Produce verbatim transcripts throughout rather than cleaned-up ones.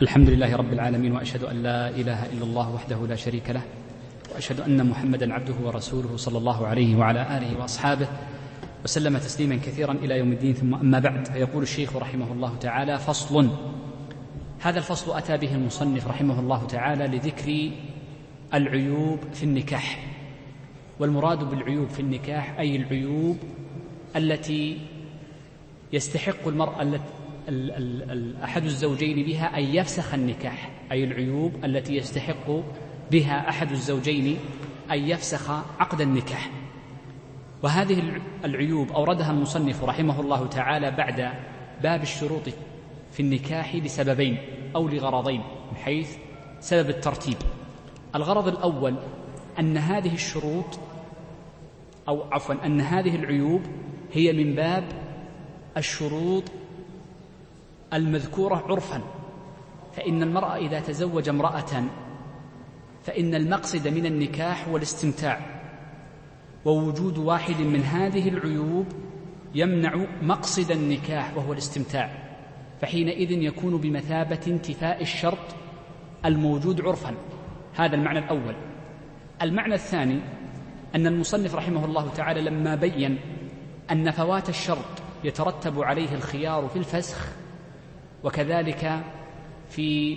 الحمد لله رب العالمين، وأشهد أن لا إله إلا الله وحده لا شريك له، وأشهد أن محمدا عبده ورسوله صلى الله عليه وعلى آله وأصحابه وسلم تسليما كثيرا إلى يوم الدين. ثم أما بعد، فيقول الشيخ رحمه الله تعالى: فصل. هذا الفصل أتى به المصنف رحمه الله تعالى لذكر العيوب في النكاح. والمراد بالعيوب في النكاح أي العيوب التي يستحق المرأة أحد الزوجين بها أن يفسخ النكاح، أي العيوب التي يستحق بها أحد الزوجين أن يفسخ عقد النكاح. وهذه العيوب أوردها المصنف رحمه الله تعالى بعد باب الشروط في النكاح لسببين أو لغرضين، من حيث سبب الترتيب. الغرض الأول أن هذه الشروط أو عفوا أن هذه العيوب هي من باب الشروط المذكورة عرفا، فإن المرأة إذا تزوج امرأة فإن المقصد من النكاح هو الاستمتاع، ووجود واحد من هذه العيوب يمنع مقصد النكاح وهو الاستمتاع، فحينئذ يكون بمثابة انتفاء الشرط الموجود عرفا. هذا المعنى الأول. المعنى الثاني أن المصنف رحمه الله تعالى لما بين أن فوات الشرط يترتب عليه الخيار في الفسخ، وكذلك في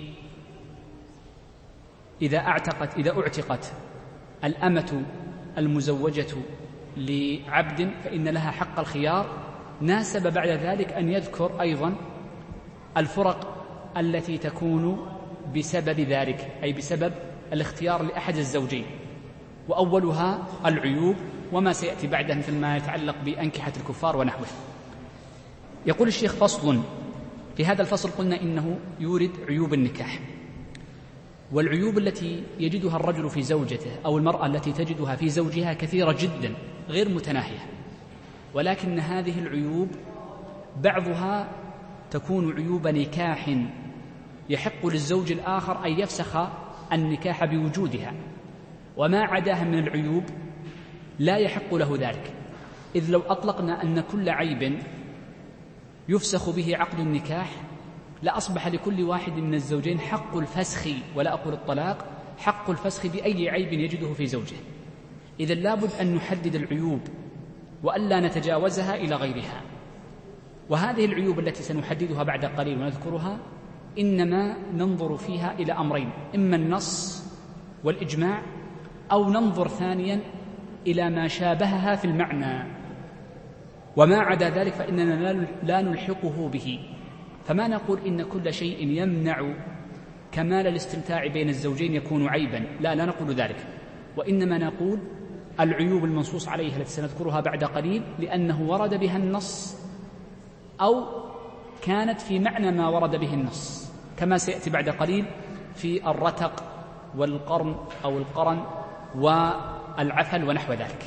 إذا اعتقت إذا اعتقت الأمة المزوجة لعبد فإن لها حق الخيار، ناسب بعد ذلك أن يذكر أيضا الفرق التي تكون بسبب ذلك، أي بسبب الاختيار لأحد الزوجين، وأولها العيوب وما سيأتي بعدها مثل ما يتعلق بأنكحة الكفار ونحوه. يقول الشيخ: فصل. في هذا الفصل قلنا إنه يورد عيوب النكاح، والعيوب التي يجدها الرجل في زوجته أو المرأة التي تجدها في زوجها كثيرة جدا غير متناهية، ولكن هذه العيوب بعضها تكون عيوب نكاح يحق للزوج الآخر أن يفسخ النكاح بوجودها، وما عداها من العيوب لا يحق له ذلك، إذ لو أطلقنا أن كل عيب يفسخ به عقد النكاح لأصبح لكل واحد من الزوجين حق الفسخ، ولا أقول الطلاق، حق الفسخ بأي عيب يجده في زوجه. إذا لابد أن نحدد العيوب وألا نتجاوزها إلى غيرها. وهذه العيوب التي سنحددها بعد قليل ونذكرها إنما ننظر فيها إلى أمرين: إما النص والإجماع، أو ننظر ثانيا إلى ما شابهها في المعنى، وما عدا ذلك فإننا لا نلحقه به. فما نقول إن كل شيء يمنع كمال الاستمتاع بين الزوجين يكون عيبا، لا لا نقول ذلك، وإنما نقول العيوب المنصوص عليها التي سنذكرها بعد قليل لأنه ورد بها النص أو كانت في معنى ما ورد به النص، كما سيأتي بعد قليل في الرتق والقرن أو القرن والعفل ونحو ذلك.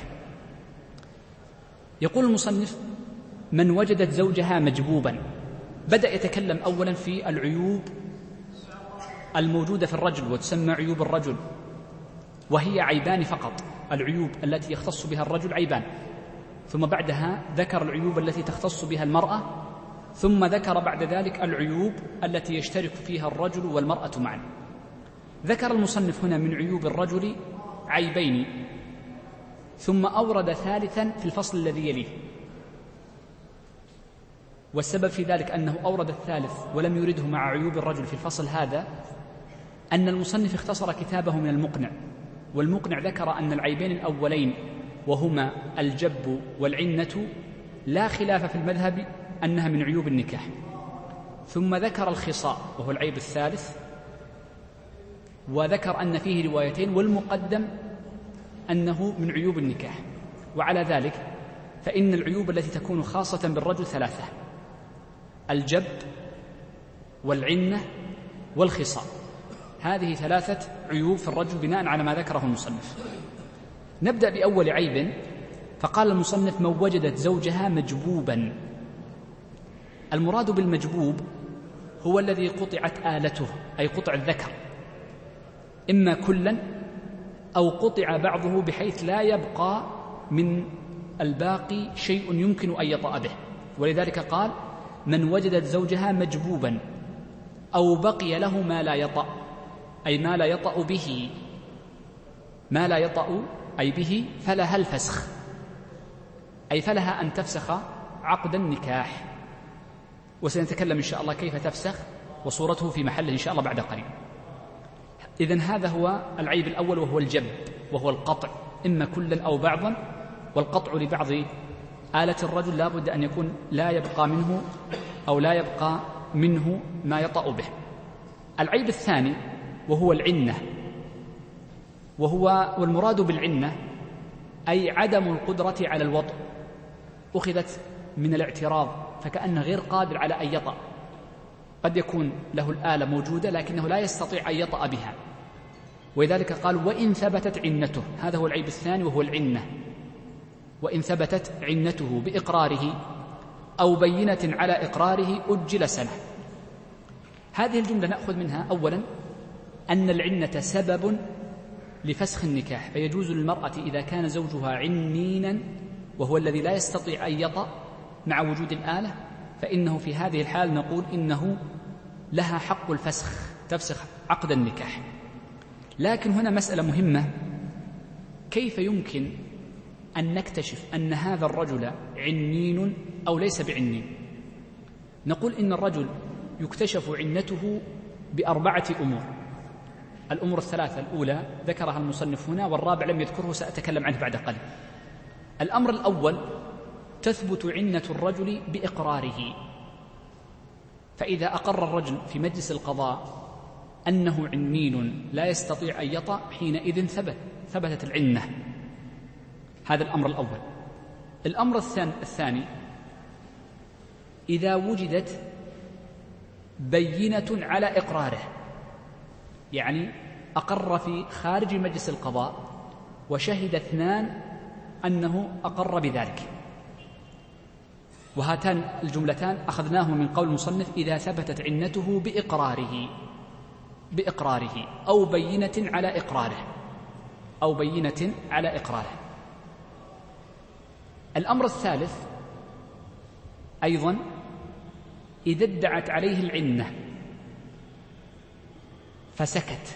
يقول المصنف: من وجدت زوجها مجبوبا. بدأ يتكلم أولا في العيوب الموجودة في الرجل وتسمى عيوب الرجل، وهي عيبان فقط، العيوب التي يختص بها الرجل عيبان، ثم بعدها ذكر العيوب التي تختص بها المرأة، ثم ذكر بعد ذلك العيوب التي يشترك فيها الرجل والمرأة معا. ذكر المصنف هنا من عيوب الرجل عيبين، ثم أورد ثالثا في الفصل الذي يليه، والسبب في ذلك أنه أورد الثالث ولم يرده مع عيوب الرجل في الفصل هذا أن المصنف اختصر كتابه من المقنع، والمقنع ذكر أن العيبين الأولين وهما الجب والعنة لا خلاف في المذهب أنها من عيوب النكاح، ثم ذكر الخصاء وهو العيب الثالث، وذكر أن فيه روايتين، والمقدم أنه من عيوب النكاح. وعلى ذلك فإن العيوب التي تكون خاصة بالرجل ثلاثة: الجب والعنة والخصاء. هذه ثلاثة عيوب في الرجل بناء على ما ذكره المصنف. نبدأ بأول عيب، فقال المصنف: من وجدت زوجها مجبوبا. المراد بالمجبوب هو الذي قطعت آلته، أي قطع الذكر، إما كلا أو قطع بعضه بحيث لا يبقى من الباقي شيء يمكن أن يطأ به، ولذلك قال: من وجدت زوجها مجبوبا، أو بقي له ما لا يطأ، أي ما لا يطأ به، ما لا يطأ أي به، فلها الفسخ، أي فلها أن تفسخ عقد النكاح. وسنتكلم إن شاء الله كيف تفسخ وصورته في محله إن شاء الله بعد قليل. إذن هذا هو العيب الأول، وهو الجب، وهو القطع، إما كلا أو بعضا. والقطع لبعض آلة الرجل لا بد أن يكون لا يبقى منه أو لا يبقى منه ما يطأ به. العيب الثاني وهو العنة، وهو والمراد بالعنة أي عدم القدرة على الوطء، أخذت من الاعتراض، فكأنه غير قادر على أن يطأ. قد يكون له الآلة موجودة لكنه لا يستطيع أن يطأ بها، ولذلك قال وإن ثبتت عنته. هذا هو العيب الثاني وهو العنة. وإن ثبتت عنته بإقراره أو بينة على إقراره أجل سنة. هذه الجملة نأخذ منها أولا أن العنة سبب لفسخ النكاح، فيجوز للمرأة إذا كان زوجها عنينا وهو الذي لا يستطيع أن يطأ مع وجود الآلة، فإنه في هذه الحال نقول إنه لها حق الفسخ، تفسخ عقد النكاح. لكن هنا مسألة مهمة، كيف يمكن أن نكتشف أن هذا الرجل عنين أو ليس بعنين؟ نقول إن الرجل يكتشف عنته بأربعة أمور. الأمور الثلاثة الأولى ذكرها المصنف هنا، والرابع لم يذكره، سأتكلم عنه بعد قليل. الأمر الأول تثبت عنة الرجل بإقراره، فإذا أقر الرجل في مجلس القضاء أنه عنين لا يستطيع أن يطأ، حينئذ ثبت ثبتت العنة. هذا الأمر الأول. الأمر الثاني إذا وجدت بينة على إقراره، يعني أقر في خارج مجلس القضاء وشهد اثنان أنه أقر بذلك. وهاتان الجملتان أخذناهما من قول المصنف إذا ثبتت عنته بإقراره بإقراره أو بينة على إقراره أو بينة على إقراره. الأمر الثالث أيضا إذا ادعت عليه العنة فسكت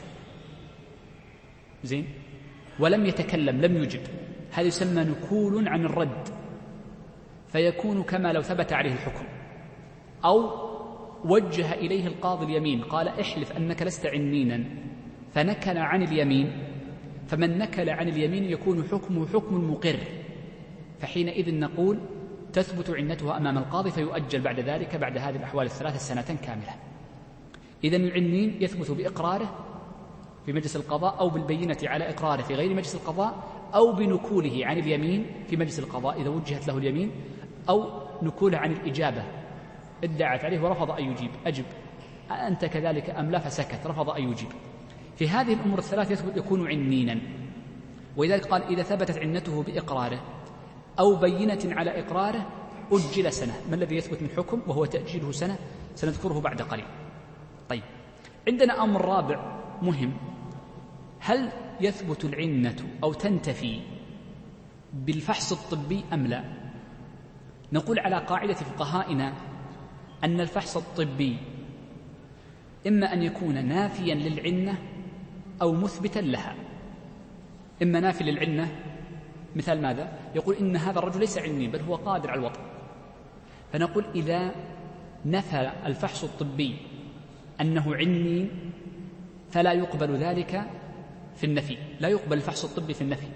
زين ولم يتكلم، لم يجب، هذا يسمى نكول عن الرد، فيكون كما لو ثبت عليه الحكم. أو وجه إليه القاضي اليمين، قال احلف أنك لست عنينا، فنكل عن اليمين، فمن نكل عن اليمين يكون حكمه حكم المقر، فحينئذ نقول تثبت عنتها أمام القاضي، فيؤجل بعد ذلك بعد هذه الأحوال الثلاثة سنة كاملة. إذن العنين يثبت بإقراره في مجلس القضاء أو بالبينة على إقراره في غير مجلس القضاء، أو بنكوله عن اليمين في مجلس القضاء إذا وجهت له اليمين، أو نكوله عن الإجابة، ادعت عليه ورفض أن يجيب، أجب أنت كذلك أم لا، فسكت رفض أن يجيب. في هذه الأمور الثلاث يثبت يكون عنينا. ولذلك قال إذا ثبتت عنته بإقراره أو بينة على إقراره أجل سنة. ما الذي يثبت من حكم وهو تأجيله سنة؟ سنذكره بعد قليل. طيب، عندنا أمر رابع مهم، هل يثبت العنة أو تنتفي بالفحص الطبي أم لا؟ نقول على قاعدة فقهائنا أن الفحص الطبي إما أن يكون نافيا للعنة أو مثبتا لها. إما نافي للعنة، مثال ماذا؟ يقول إن هذا الرجل ليس عني بل هو قادر على الوطء، فنقول إذا نفى الفحص الطبي أنه عني فلا يقبل ذلك في النفي، لا يقبل الفحص الطبي في النفي،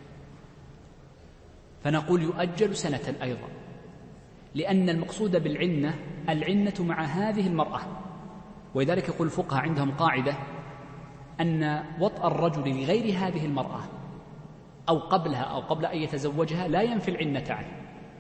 فنقول يؤجل سنة أيضا، لأن المقصود بالعنة العنة مع هذه المرأة. ولذلك يقول الفقهاء عندهم قاعدة أن وطأ الرجل لغير هذه المرأة أو قبلها أو قبل أن يتزوجها لا ينفي العنة عنه.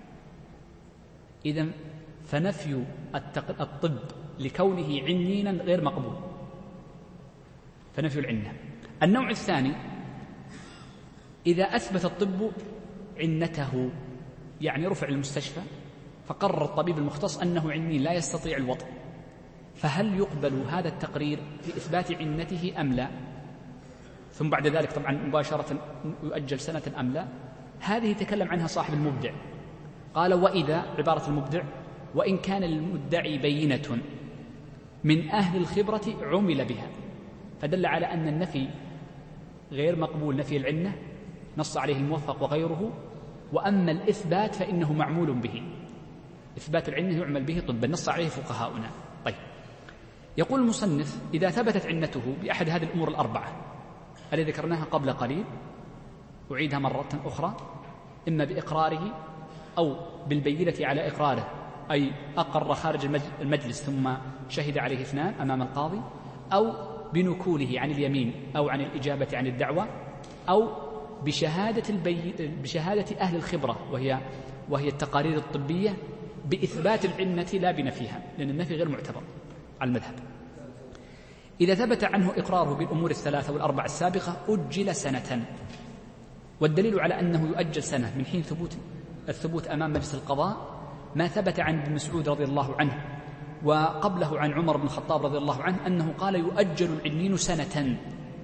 إذن فنفي الطب لكونه عنينا غير مقبول، فنفي العنة. النوع الثاني إذا أثبت الطب عنته، يعني رفع المستشفى فقرر الطبيب المختص أنه عني لا يستطيع الوطء، فهل يقبل هذا التقرير في إثبات عنته أم لا؟ ثم بعد ذلك طبعا مباشرة يؤجل سنة أم لا؟ هذه تكلم عنها صاحب المبدع، قال وإذا، عبارة المبدع، وإن كان للمدعي بينة من أهل الخبرة عمل بها، فدل على أن النفي غير مقبول، نفي العنة نص عليه الموفق وغيره، وأما الإثبات فإنه معمول به، إثبات العنة يعمل به طبا، نص عليه فقهاؤنا. طيب، يقول المصنف: إذا ثبتت عنته بأحد هذه الأمور الأربعة التي ذكرناها قبل قليل، أعيدها مرة أخرى، إما بإقراره أو بالبينة على إقراره، أي أقر خارج المجلس ثم شهد عليه اثنان أمام القاضي، أو بنكوله عن اليمين أو عن الإجابة عن الدعوة، أو بشهادة, البي... بشهادة أهل الخبرة وهي, وهي التقارير الطبية بإثبات العنة لا بنفيها، لأن النفي غير معتبر على المذهب. إذا ثبت عنه إقراره بالأمور الثلاثة والأربعة السابقة أجل سنة، والدليل على أنه يؤجل سنة من حين ثبوت الثبوت أمام مجلس القضاء ما ثبت عن ابن مسعود رضي الله عنه وقبله عن عمر بن الخطاب رضي الله عنه أنه قال: يؤجل العنين سنة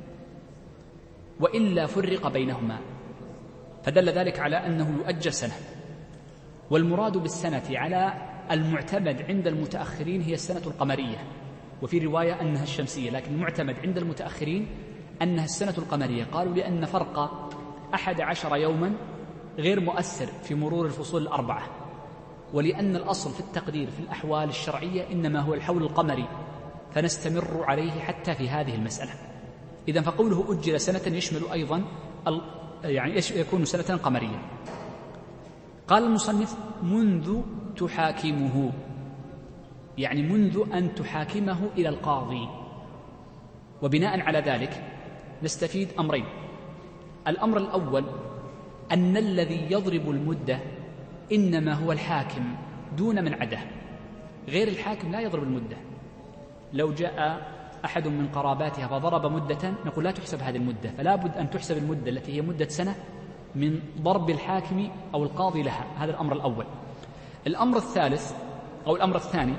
وإلا فرق بينهما، فدل ذلك على أنه يؤجل سنة. والمراد بالسنة على المعتمد عند المتأخرين هي السنة القمرية، وفي رواية أنها الشمسية، لكن المعتمد عند المتأخرين أنها السنة القمرية. قالوا لأن فرق أحد عشر يوما غير مؤثر في مرور الفصول الأربعة، ولأن الأصل في التقدير في الأحوال الشرعية إنما هو الحول القمري، فنستمر عليه حتى في هذه المسألة. إذن فقوله أجل سنة يشمل أيضا يعني يكون سنة قمرية. قال المصنف: منذ تحاكمه، يعني منذ أن تحاكمه إلى القاضي. وبناء على ذلك نستفيد أمرين: الأمر الأول أن الذي يضرب المدة إنما هو الحاكم دون من عده، غير الحاكم لا يضرب المدة. لو جاء أحد من قراباتها فضرب مدة نقول لا تحسب هذه المدة، فلا بد أن تحسب المدة التي هي مدة سنة من ضرب الحاكم أو القاضي لها. هذا الأمر الأول. الأمر الثالث أو الأمر الثاني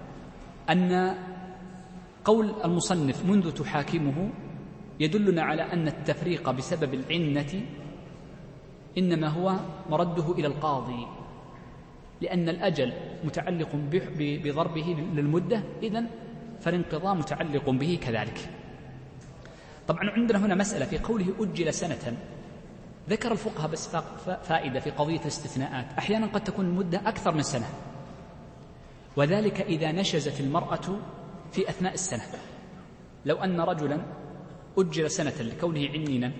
أن قول المصنف منذ تحاكمه يدلنا على أن التفريق بسبب العنة إنما هو مرده إلى القاضي، لأن الأجل متعلق بضربه للمدة، إذن فالانقضاء متعلق به كذلك. طبعا عندنا هنا مسألة في قوله أجل سنة، ذكر الفقهاء بس فائدة في قضية الاستثناءات. أحيانا قد تكون المدة أكثر من سنة، وذلك إذا نشزت المرأة في أثناء السنة. لو أن رجلا أجل سنة لكونه عنينا،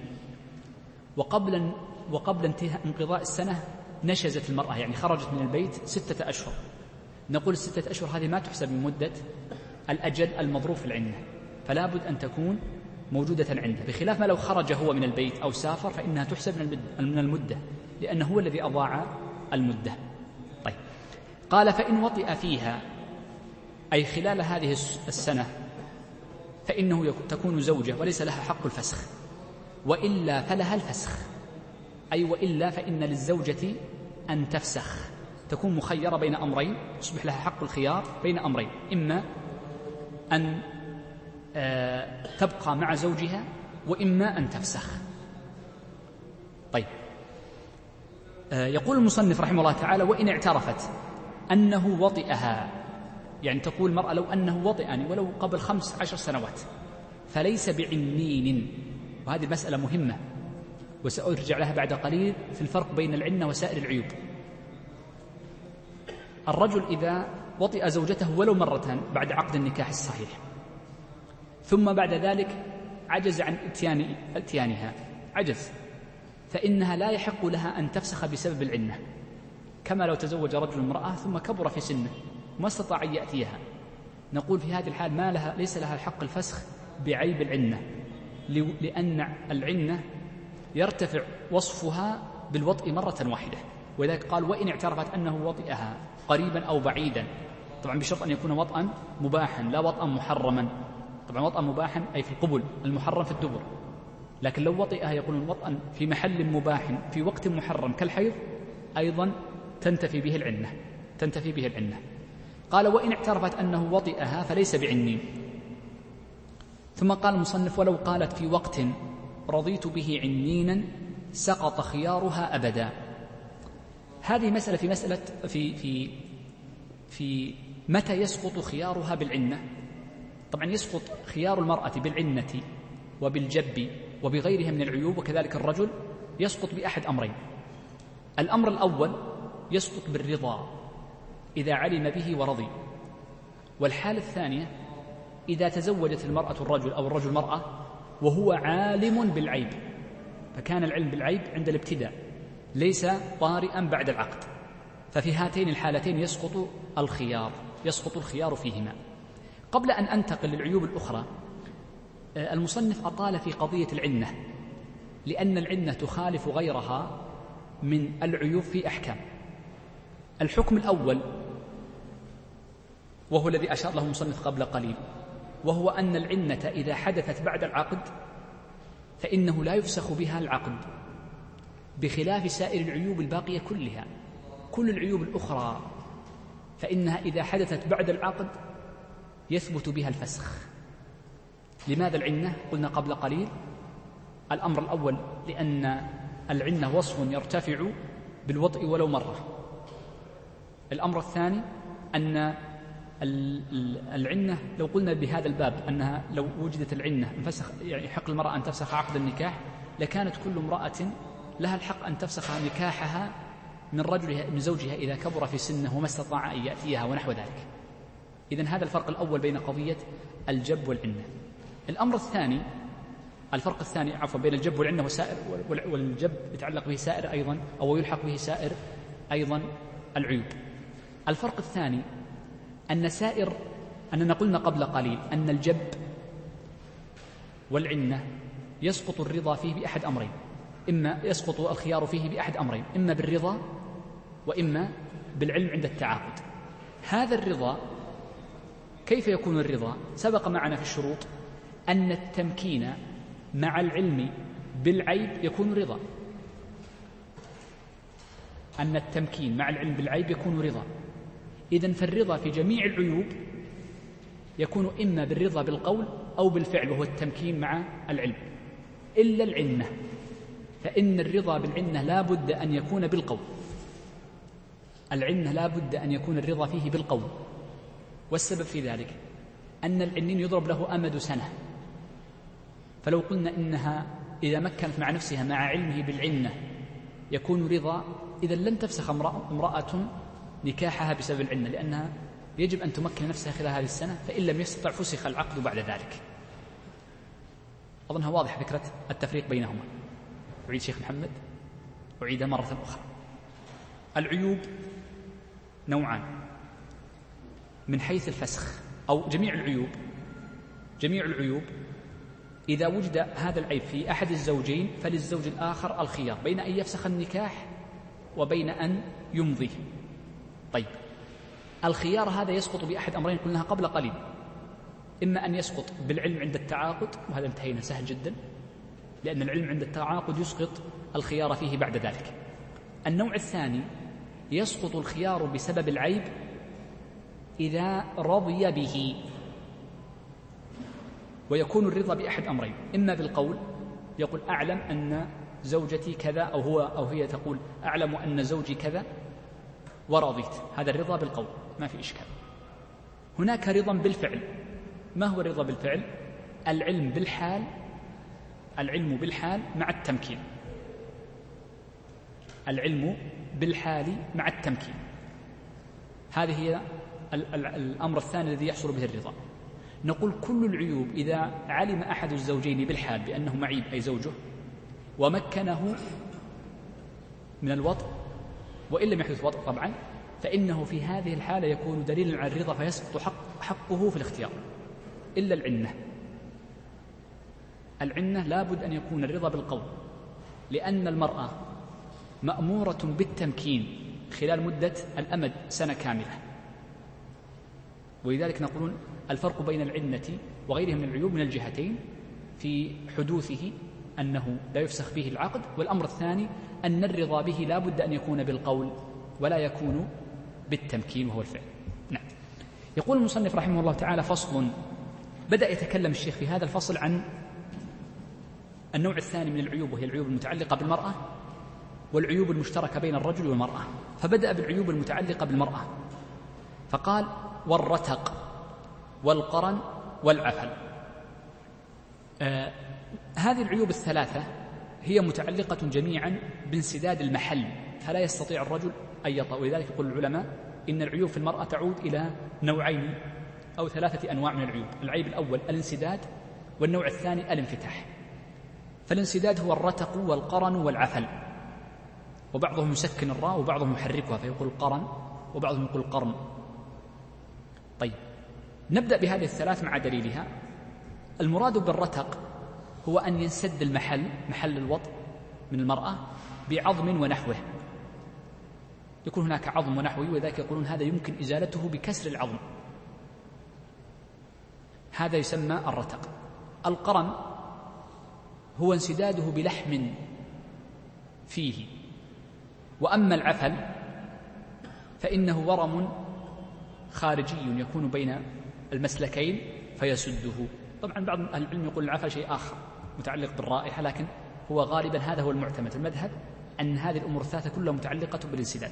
وقبل وقبل انتهاء انقضاء السنة نشزت المرأة، يعني خرجت من البيت ستة أشهر، نقول الستة أشهر هذه ما تحسب من مدة الأجل المضروب في العنة، فلا بد أن تكون موجودة عنده، بخلاف ما لو خرج هو من البيت أو سافر فإنها تحسب من المدة، لأنه هو الذي أضاع المدة. طيب، قال: فإن وطئ فيها، أي خلال هذه السنة، فإنه تكون زوجة وليس لها حق الفسخ، وإلا فلها الفسخ، أي وإلا فإن للزوجة أن تفسخ، تكون مخيرة بين أمرين، يصبح لها حق الخيار بين أمرين: إما أن تبقى مع زوجها، وإما أن تفسخ. طيب، يقول المصنف رحمه الله تعالى: وإن اعترفت أنه وطئها، يعني تقول المرأة لو أنه وطئني ولو قبل خمس عشر سنوات فليس بعنين. وهذه المسألة مهمة وسأرجع لها بعد قليل في الفرق بين العنة وسائر العيوب. الرجل إذا وطئ زوجته ولو مرة بعد عقد النكاح الصحيح، ثم بعد ذلك عجز عن اتيان اتيانها عجز، فإنها لا يحق لها أن تفسخ بسبب العنة، كما لو تزوج رجل امرأة ثم كبر في سنه وما استطاع أن يأتيها، نقول في هذه الحال ما لها ليس لها حق الفسخ بعيب العنة، لأن العنة يرتفع وصفها بالوطء مرة واحدة. ولذلك قال: وإن اعترفت أنه وطئها قريبا أو بعيدا، طبعا بشرط أن يكون وطئا مباحا لا وطئا محرما. طبعا وطئا مباحا أي في القبل، المحرم في الدبر، لكن لو وطئها يقول وطئا في محل مباح في وقت محرم كالحيض أيضا تنتفي به العنة تنتفي به العنة. قال: وإن اعترفت أنه وطئها فليس بعنين. ثم قال المصنف: ولو قالت في وقت رضيت به عنينا سقط خيارها أبدا. هذه مسألة في مسألة في في في متى يسقط خيارها بالعنة، طبعا يسقط خيار المرأة بالعنة وبالجب وبغيرها من العيوب، وكذلك الرجل يسقط بأحد أمرين. الأمر الأول يسقط بالرضا إذا علم به ورضي، والحالة الثانية إذا تزوجت المرأة الرجل أو الرجل المرأة وهو عالم بالعيب، فكان العلم بالعيب عند الابتداء ليس طارئا بعد العقد، ففي هاتين الحالتين يسقط الخيار يسقط الخيار فيهما. قبل أن أنتقل للعيوب الأخرى، المصنف أطال في قضية العنة، لأن العنة تخالف غيرها من العيوب في أحكام. الحكم الأول وهو الذي أشار له المصنف قبل قليل، وهو أن العنة إذا حدثت بعد العقد فإنه لا يفسخ بها العقد، بخلاف سائر العيوب الباقية كلها. كل العيوب الأخرى فإنها إذا حدثت بعد العقد يثبت بها الفسخ. لماذا العنة؟ قلنا قبل قليل الأمر الأول لأن العنة وصف يرتفع بالوطء ولو مرة. الأمر الثاني أن العنة لو قلنا بهذا الباب أنها لو وجدت العنة انفسخ، يعني حق المرأة أن تفسخ عقد النكاح، لكانت كل امرأة لها الحق أن تفسخ نكاحها من رجلها من زوجها إذا كبر في سنه وما استطاع أن يأتيها ونحو ذلك. إذن هذا الفرق الأول بين قضية الجب والعنة. الأمر الثاني الفرق الثاني عفوا بين الجب والعنة وسائر، والجب يتعلق به سائر أيضا أو يلحق به سائر أيضا العيوب. الفرق الثاني أن سائر أننا قلنا قبل قليل أن الجب والعنة يسقط الرضا فيه بأحد أمرين، إما يسقط الخيار فيه بأحد أمرين، إما بالرضا وإما بالعلم عند التعاقد. هذا الرضا كيف يكون الرضا؟ سبق معنا في الشروط أن التمكين مع العلم بالعيب يكون رضا، أن التمكين مع العلم بالعيب يكون رضا. إذن فالرضا في جميع العيوب يكون إما بالرضا بالقول أو بالفعل، وهو التمكين مع العلم، إلا العنة، فإن الرضا بالعنة لا بد أن يكون بالقول. العنة لا بد أن يكون الرضا فيه بالقول، والسبب في ذلك أن العنين يضرب له أمد سنة، فلو قلنا إنها إذا مكنت مع نفسها مع علمه بالعنة يكون رضا، إذا لن تفسخ امرأة نكاحها بسبب العنة، لأنها يجب أن تمكن نفسها خلال هذه السنة، فإن لم يستطع فسخ العقد بعد ذلك. أظنها واضح فكرة التفريق بينهما. أعيد شيخ محمد أعيدها مرة أخرى. العيوب نوعان من حيث الفسخ، أو جميع العيوب جميع العيوب إذا وجد هذا العيب في أحد الزوجين فللزوج الآخر الخيار بين أن يفسخ النكاح وبين أن يمضيه. طيب، الخيار هذا يسقط بأحد أمرين قلناها قبل قليل، إما أن يسقط بالعلم عند التعاقد، وهذا انتهينا سهل جدا، لأن العلم عند التعاقد يسقط الخيار فيه بعد ذلك. النوع الثاني يسقط الخيار بسبب العيب إذا رضي به، ويكون الرضا بأحد أمرين، إما بالقول يقول أعلم أن زوجتي كذا، أو هو أو هي تقول أعلم أن زوجي كذا ورضيت، هذا الرضا بالقول ما في إشكال. هناك رضا بالفعل. ما هو الرضا بالفعل؟ العلم بالحال العلم بالحال مع التمكين العلم بالحال مع التمكين هذه هي الأمر الثاني الذي يحصل به الرضا. نقول كل العيوب إذا علم أحد الزوجين بالحال بأنه معيب أي زوجه ومكنه من الوطء، وإن لم يحدث وطء طبعا، فإنه في هذه الحالة يكون دليلا على الرضا فيسقط حق حقه في الاختيار، إلا العنة. العنة لا بد أن يكون الرضا بالقول، لأن المرأة مأمورة بالتمكين خلال مدة الأمد سنة كاملة، ولذلك نقولون الفرق بين العنة وغيرها من العيوب من الجهتين في حدوثه أنه لا يفسخ فيه العقد، والأمر الثاني أن الرضا به لا بد أن يكون بالقول ولا يكون بالتمكين وهو الفعل. نعم. يقول المصنف رحمه الله تعالى: فصل. بدأ يتكلم الشيخ في هذا الفصل عن النوع الثاني من العيوب، وهي العيوب المتعلقة بالمرأة والعيوب المشتركة بين الرجل والمرأة. فبدأ بالعيوب المتعلقة بالمرأة فقال: والرتق والقرن والعفل. آه هذه العيوب الثلاثة هي متعلقة جميعا بانسداد المحل، فلا يستطيع الرجل أن يطأ. ولذلك يقول العلماء إن العيوب في المرأة تعود إلى نوعين أو ثلاثة أنواع من العيوب. العيب الأول الانسداد، والنوع الثاني الانفتاح. فالانسداد هو الرتق والقرن والعفل، وبعضهم يسكن الراء وبعضهم يحركها فيقول قرن وبعضهم يقول قرن. طيب نبدأ بهذه الثلاث مع دليلها. المراد بالرتق هو أن ينسد المحل، محل الوطء من المرأة، بعظم ونحوه. يكون هناك عظم ونحوه، وذلك يقولون هذا يمكن إزالته بكسر العظم، هذا يسمى الرتق. القرن هو انسداده بلحم فيه. وأما العفل فإنه ورم خارجي يكون بين المسلكين فيسده. طبعا بعض أهل العلم يقول العفل شيء آخر متعلق بالرائحة، لكن هو غالبا هذا هو المعتمد المذهب، أن هذه الأمور الثلاثة كلها متعلقة بالانسداد.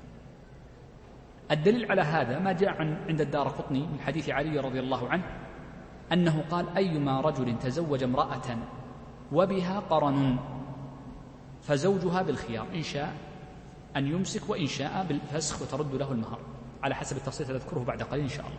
الدليل على هذا ما جاء عند الدارقطني من حديث علي رضي الله عنه أنه قال: أيما رجل تزوج امرأة وبها قرن فزوجها بالخيار، إن شاء أن يمسك وإن شاء بالفسخ وترد له المهر، على حسب التفصيل تذكره بعد قليل إن شاء الله.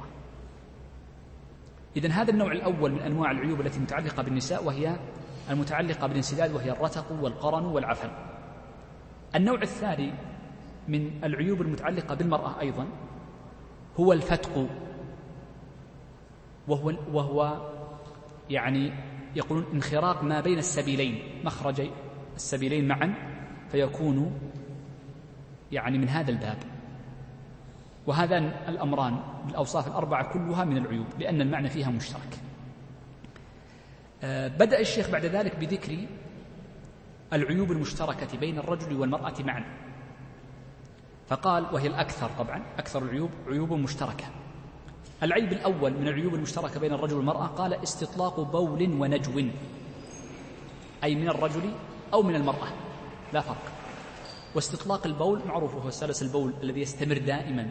إذن هذا النوع الأول من أنواع العيوب التي متعلقة بالنساء، وهي المتعلقة بالانسداد، وهي الرتق والقرن والعفن. النوع الثاني من العيوب المتعلقة بالمرأة أيضا هو الفتق، وهو, وهو يعني يقولون انخراق ما بين السبيلين، مخرج السبيلين معا، فيكون يعني من هذا الباب. وهذان الأمران بالأوصاف الأربعة كلها من العيوب، لأن المعنى فيها مشترك. آه بدأ الشيخ بعد ذلك بذكر العيوب المشتركة بين الرجل والمرأة معا، فقال وهي الأكثر، طبعا أكثر العيوب عيوب مشتركة. العيب الأول من العيوب المشتركة بين الرجل والمرأة قال: استطلاق بول ونجو، أي من الرجل أو من المرأة لا فرق. واستطلاق البول معروف، هو سلس البول الذي يستمر دائما،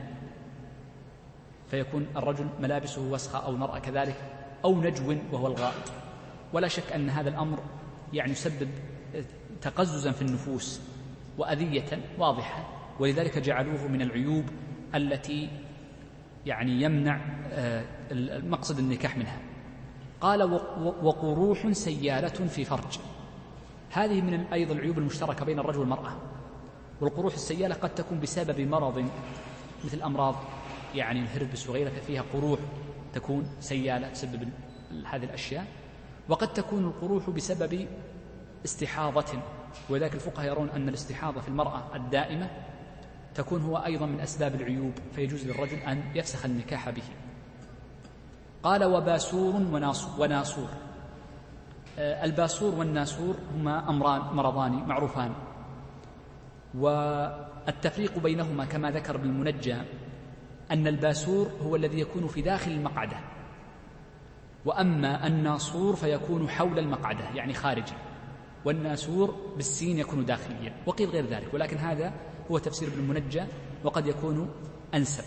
فيكون الرجل ملابسه وسخة أو المرأة كذلك، أو نجو وهو الغائط. ولا شك أن هذا الأمر يعني يسبب تقززا في النفوس وأذية واضحة، ولذلك جعلوه من العيوب التي يعني يمنع مقصد النكاح منها. قال: وقروح سيالة في فرج، هذه من أيضا العيوب المشتركة بين الرجل والمرأة. والقروح السيالة قد تكون بسبب مرض مثل أمراض يعني الهربس وغيرها، فيها قروح تكون سيالة تسبب هذه الأشياء. وقد تكون القروح بسبب استحاضة، وذلك الفقهاء يرون أن الاستحاضة في المرأة الدائمة تكون هو أيضا من أسباب العيوب، فيجوز للرجل أن يفسخ النكاح به. قال: وباسور وناسور. الباسور والناسور هما أمران مرضان معروفان، والتفريق بينهما كما ذكر ابن المنجى أن الباسور هو الذي يكون في داخل المقعدة، وأما الناصور فيكون حول المقعدة يعني خارجي، والناسور بالسين يكون داخليا، وقيل غير ذلك، ولكن هذا هو تفسير ابن المنجى وقد يكون أنسب.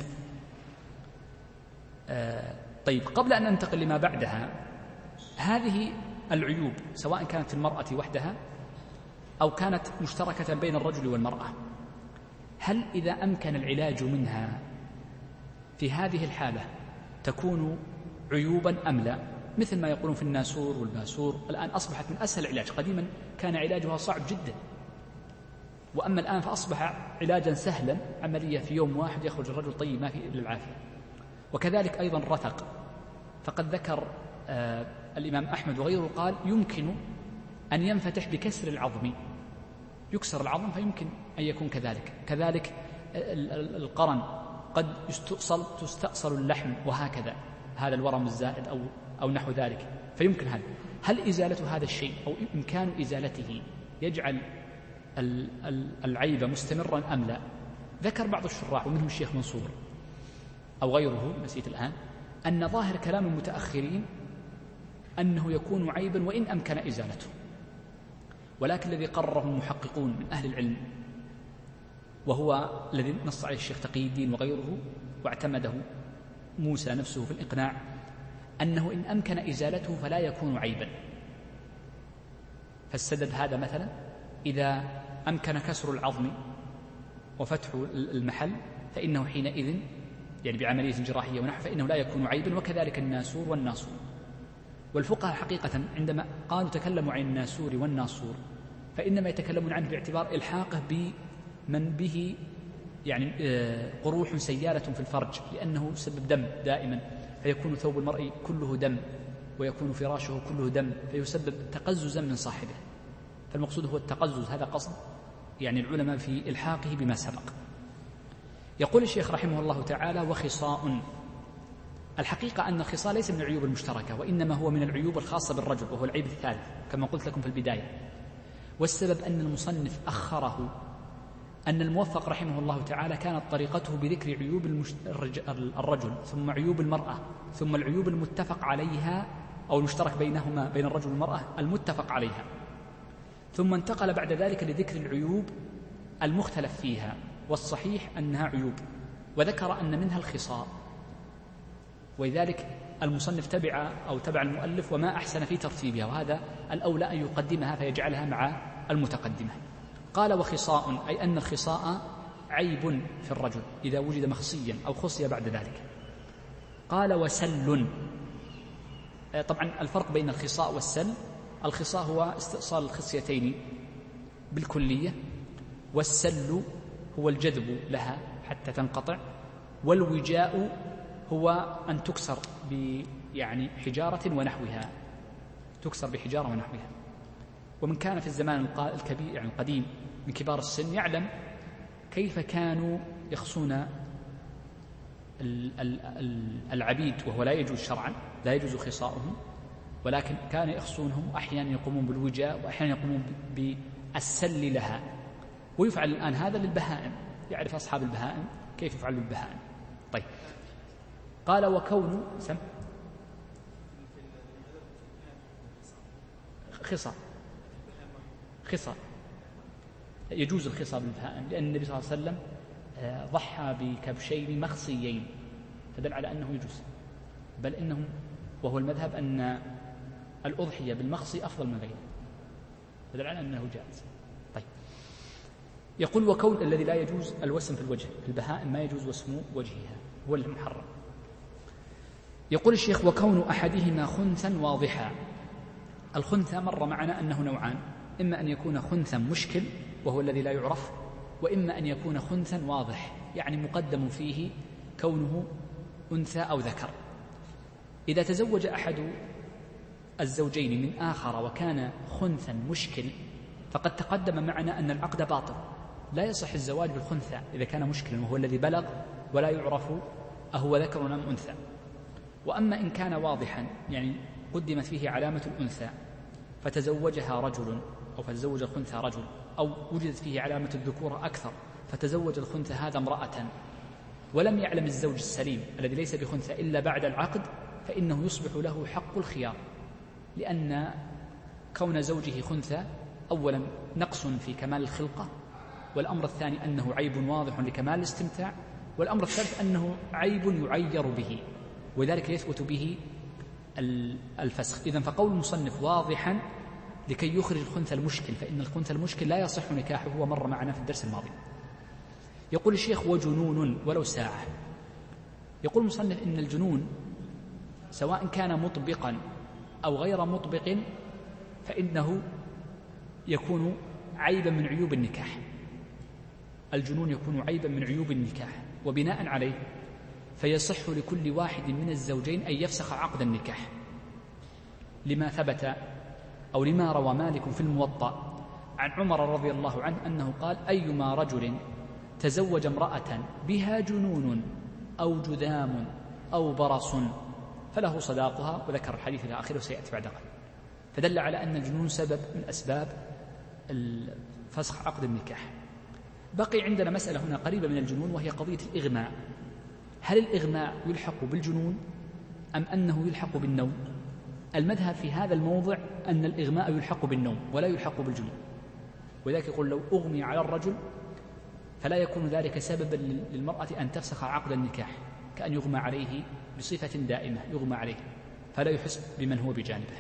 آه طيب، قبل أن ننتقل لما بعدها، هذه العيوب سواء كانت في المرأة وحدها أو كانت مشتركة بين الرجل والمرأة، هل إذا أمكن العلاج منها في هذه الحالة تكون عيوبا أم لا؟ مثل ما يقولون في الناسور والباسور، الآن أصبحت من أسهل العلاج. قديما كان علاجها صعب جدا، وأما الآن فأصبح علاجا سهلا، عملية في يوم واحد يخرج الرجل طيب ما فيه إلا العافية. وكذلك أيضا الرتق، فقد ذكر آه الإمام أحمد وغيره قال يمكن أن ينفتح بكسر العظم، يكسر العظم فيمكن أن يكون كذلك. كذلك القرن قد يستأصل تستأصل اللحم، وهكذا هذا الورم الزائد أو أو نحو ذلك، فيمكن هذا. هل إزالة هذا الشيء أو إمكان إزالته يجعل العيب مستمرا أم لا؟ ذكر بعض الشراح ومنهم الشيخ منصور أو غيره نسيت الآن أن ظاهر كلام المتأخرين أنه يكون عيبا وإن أمكن إزالته، ولكن الذي قرره المحققون من أهل العلم، وهو الذي نص عليه الشيخ تقي الدين وغيره واعتمده موسى نفسه في الإقناع، أنه إن أمكن إزالته فلا يكون عيبا. فالسدد هذا مثلا إذا أمكن كسر العظم وفتح المحل فإنه حينئذ يعني بعملية جراحية ونحو فإنه لا يكون عيبا، وكذلك الناسور والناصور. والفقهاء حقيقة عندما قالوا تكلموا عن الناسور والناصور فإنما يتكلمون عنه باعتبار إلحاقه بمن به يعني قروح سيالة في الفرج، لأنه سبب دم دائما، فيكون ثوب المرء كله دم ويكون فراشه كله دم، فيسبب تقززا من صاحبه. فالمقصود هو التقزز، هذا قصد يعني العلماء في إلحاقه بما سبق. يقول الشيخ رحمه الله تعالى: وخصاء. الحقيقة أن الخصاء ليس من العيوب المشتركة، وإنما هو من العيوب الخاصة بالرجل، وهو العيب الثالث كما قلت لكم في البداية. والسبب أن المصنف أخره، أن الموفق رحمه الله تعالى كانت طريقته بذكر عيوب الرجل ثم عيوب المرأة ثم العيوب المتفق عليها أو المشترك بينهما بين الرجل والمرأة المتفق عليها، ثم انتقل بعد ذلك لذكر العيوب المختلف فيها، والصحيح أنها عيوب، وذكر أن منها الخصاء. ولذلك المصنف تبع أو تبع المؤلف وما أحسن في ترتيبها، وهذا الأولى أن يقدمها فيجعلها مع المتقدمة. قال: وخصاء، أي أن الخصاء عيب في الرجل إذا وجد مخصيا أو خصي بعد ذلك. قال: وسل. طبعا الفرق بين الخصاء والسل: الخصاء هو استئصال الخصيتين بالكلية، والسل هو الجذب لها حتى تنقطع، والوجاء هو أن تكسر يعني حجارة ونحوها، تكسر بحجارة ونحوها. ومن كان في الزمان الكبير يعني القديم من كبار السن يعلم كيف كانوا يخصون العبيد، وهو لا يجوز شرعا، لا يجوز خصاؤهم، ولكن كان يخصونهم، أحيانا يقومون بالوجاء وأحيانا يقومون بالسل لها. ويفعل الآن هذا للبهائم، يعرف أصحاب البهائم كيف يفعل بالبهائم. طيب، قال: وكون سم خصاء خصاء يجوز الخصاء بالبهائم، لأن النبي صلى الله عليه وسلم ضحى بكبشين مخصيين، فدل على أنه يجوز، بل إنهم وهو المذهب أن الأضحية بالمخصي أفضل من غيره، فدل على أنه جائز. طيب، يقول: وكون الذي لا يجوز الوسم في الوجه، في البهائم ما يجوز وسم وجهها، هو المحرم. يقول الشيخ: وكون أحدهما خنثا واضحا. الخنثى مر معنا أنه نوعان: إما أن يكون خنثا مشكل وهو الذي لا يعرف، وإما أن يكون خنثا واضح يعني مقدم فيه كونه أنثى أو ذكر. إذا تزوج أحد الزوجين من آخر وكان خنثا مشكل فقد تقدم معنا أن العقد باطل، لا يصح الزواج بالخنثى إذا كان مشكلا وهو الذي بلغ ولا يعرف أهو ذكر أم أنثى. وأما إن كان واضحا يعني قدمت فيه علامة الأنثى فتزوجها رجل، أو فتزوج الخنثى رجل، أو وجدت فيه علامة الذكورة أكثر فتزوج الخنثى هذا امرأة، ولم يعلم الزوج السليم الذي ليس بخنثى إلا بعد العقد، فإنه يصبح له حق الخيار، لأن كون زوجه خنثى أولا نقص في كمال الخلقة، والأمر الثاني أنه عيب واضح لكمال الاستمتاع، والأمر الثالث أنه عيب يعير به، وذلك يثبت به الفسخ. إذن فقول المصنف واضحا لكي يخرج الخنثى المشكل، فإن الخنثى المشكل لا يصح نكاحه، ومر معنا في الدرس الماضي. يقول الشيخ: وجنون ولو ساعة. يقول المصنف إن الجنون سواء كان مطبقا أو غير مطبق فإنه يكون عيبا من عيوب النكاح. الجنون يكون عيبا من عيوب النكاح، وبناء عليه فيصح لكل واحد من الزوجين أن يفسخ عقد النكاح، لما ثبت أو لما روى مالك في الموطأ عن عمر رضي الله عنه أنه قال: أيما رجل تزوج امرأة بها جنون أو جذام أو برص فله صداقها، وذكر الحديث إلى آخره سيأتي بعد قليل. فدل على أن الجنون سبب من أسباب فسخ عقد النكاح. بقي عندنا مسألة هنا قريبة من الجنون، وهي قضية الإغماء. هل الإغماء يلحق بالجنون أم أنه يلحق بالنوم؟ المذهب في هذا الموضع أن الإغماء يلحق بالنوم ولا يلحق بالجنون، وذلك يقول لو أغمي على الرجل فلا يكون ذلك سببا للمرأة أن تفسخ عقد النكاح، كأن يغمى عليه بصفة دائمة يغمى عليه فلا يحس بمن هو بجانبه.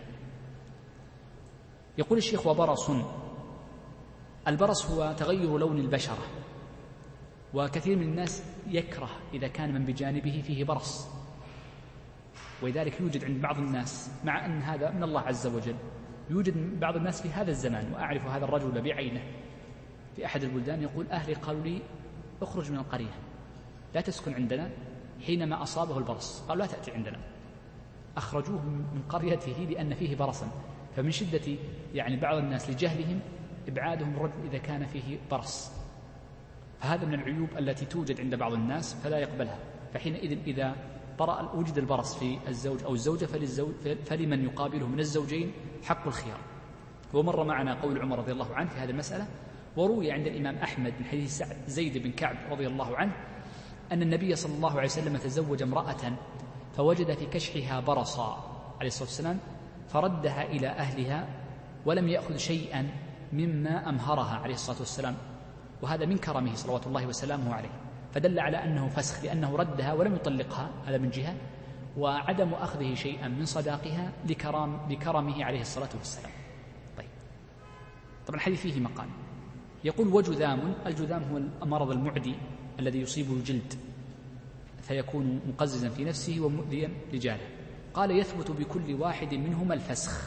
يقول الشيخ: وبرص. البرص هو تغير لون البشرة، وكثير من الناس يكره إذا كان من بجانبه فيه برص، ولذلك يوجد عند بعض الناس، مع أن هذا من الله عز وجل، يوجد بعض الناس في هذا الزمان، وأعرف هذا الرجل بعينه في أحد البلدان، يقول: أهلي قالوا لي اخرج من القرية، لا تسكن عندنا حينما أصابه البرص، قالوا لا تأتي عندنا. أخرجوه من قريته لأن فيه برصا. فمن شدة يعني بعض الناس لجهلهم إبعادهم الرجل إذا كان فيه برص، فهذا من العيوب التي توجد عند بعض الناس فلا يقبلها. فحينئذ إذا طرأ وجد البرص في الزوج أو الزوجة فللزوج فلمن يقابله من الزوجين حق الخيار. ومر معنا قول عمر رضي الله عنه في هذه المسألة. وروي عند الإمام أحمد من حديث زيد بن كعب رضي الله عنه أن النبي صلى الله عليه وسلم تزوج امرأة فوجد في كشحها برصا عليه الصلاة والسلام، فردها إلى أهلها ولم يأخذ شيئا مما أمهرها عليه الصلاة والسلام، وهذا من كرمه صلوات الله وسلامه عليه، فدل على أنه فسخ لأنه ردها ولم يطلقها، هذا من جهة، وعدم أخذه شيئا من صداقها لكرام لكرمه عليه الصلاة والسلام. طيب، طبعا الحديث فيه مقال. يقول: وجذام. الجذام هو المرض المعدي الذي يصيب الجلد فيكون مقززا في نفسه ومؤذيا رجاله. قال: يثبت بكل واحد منهما الفسخ.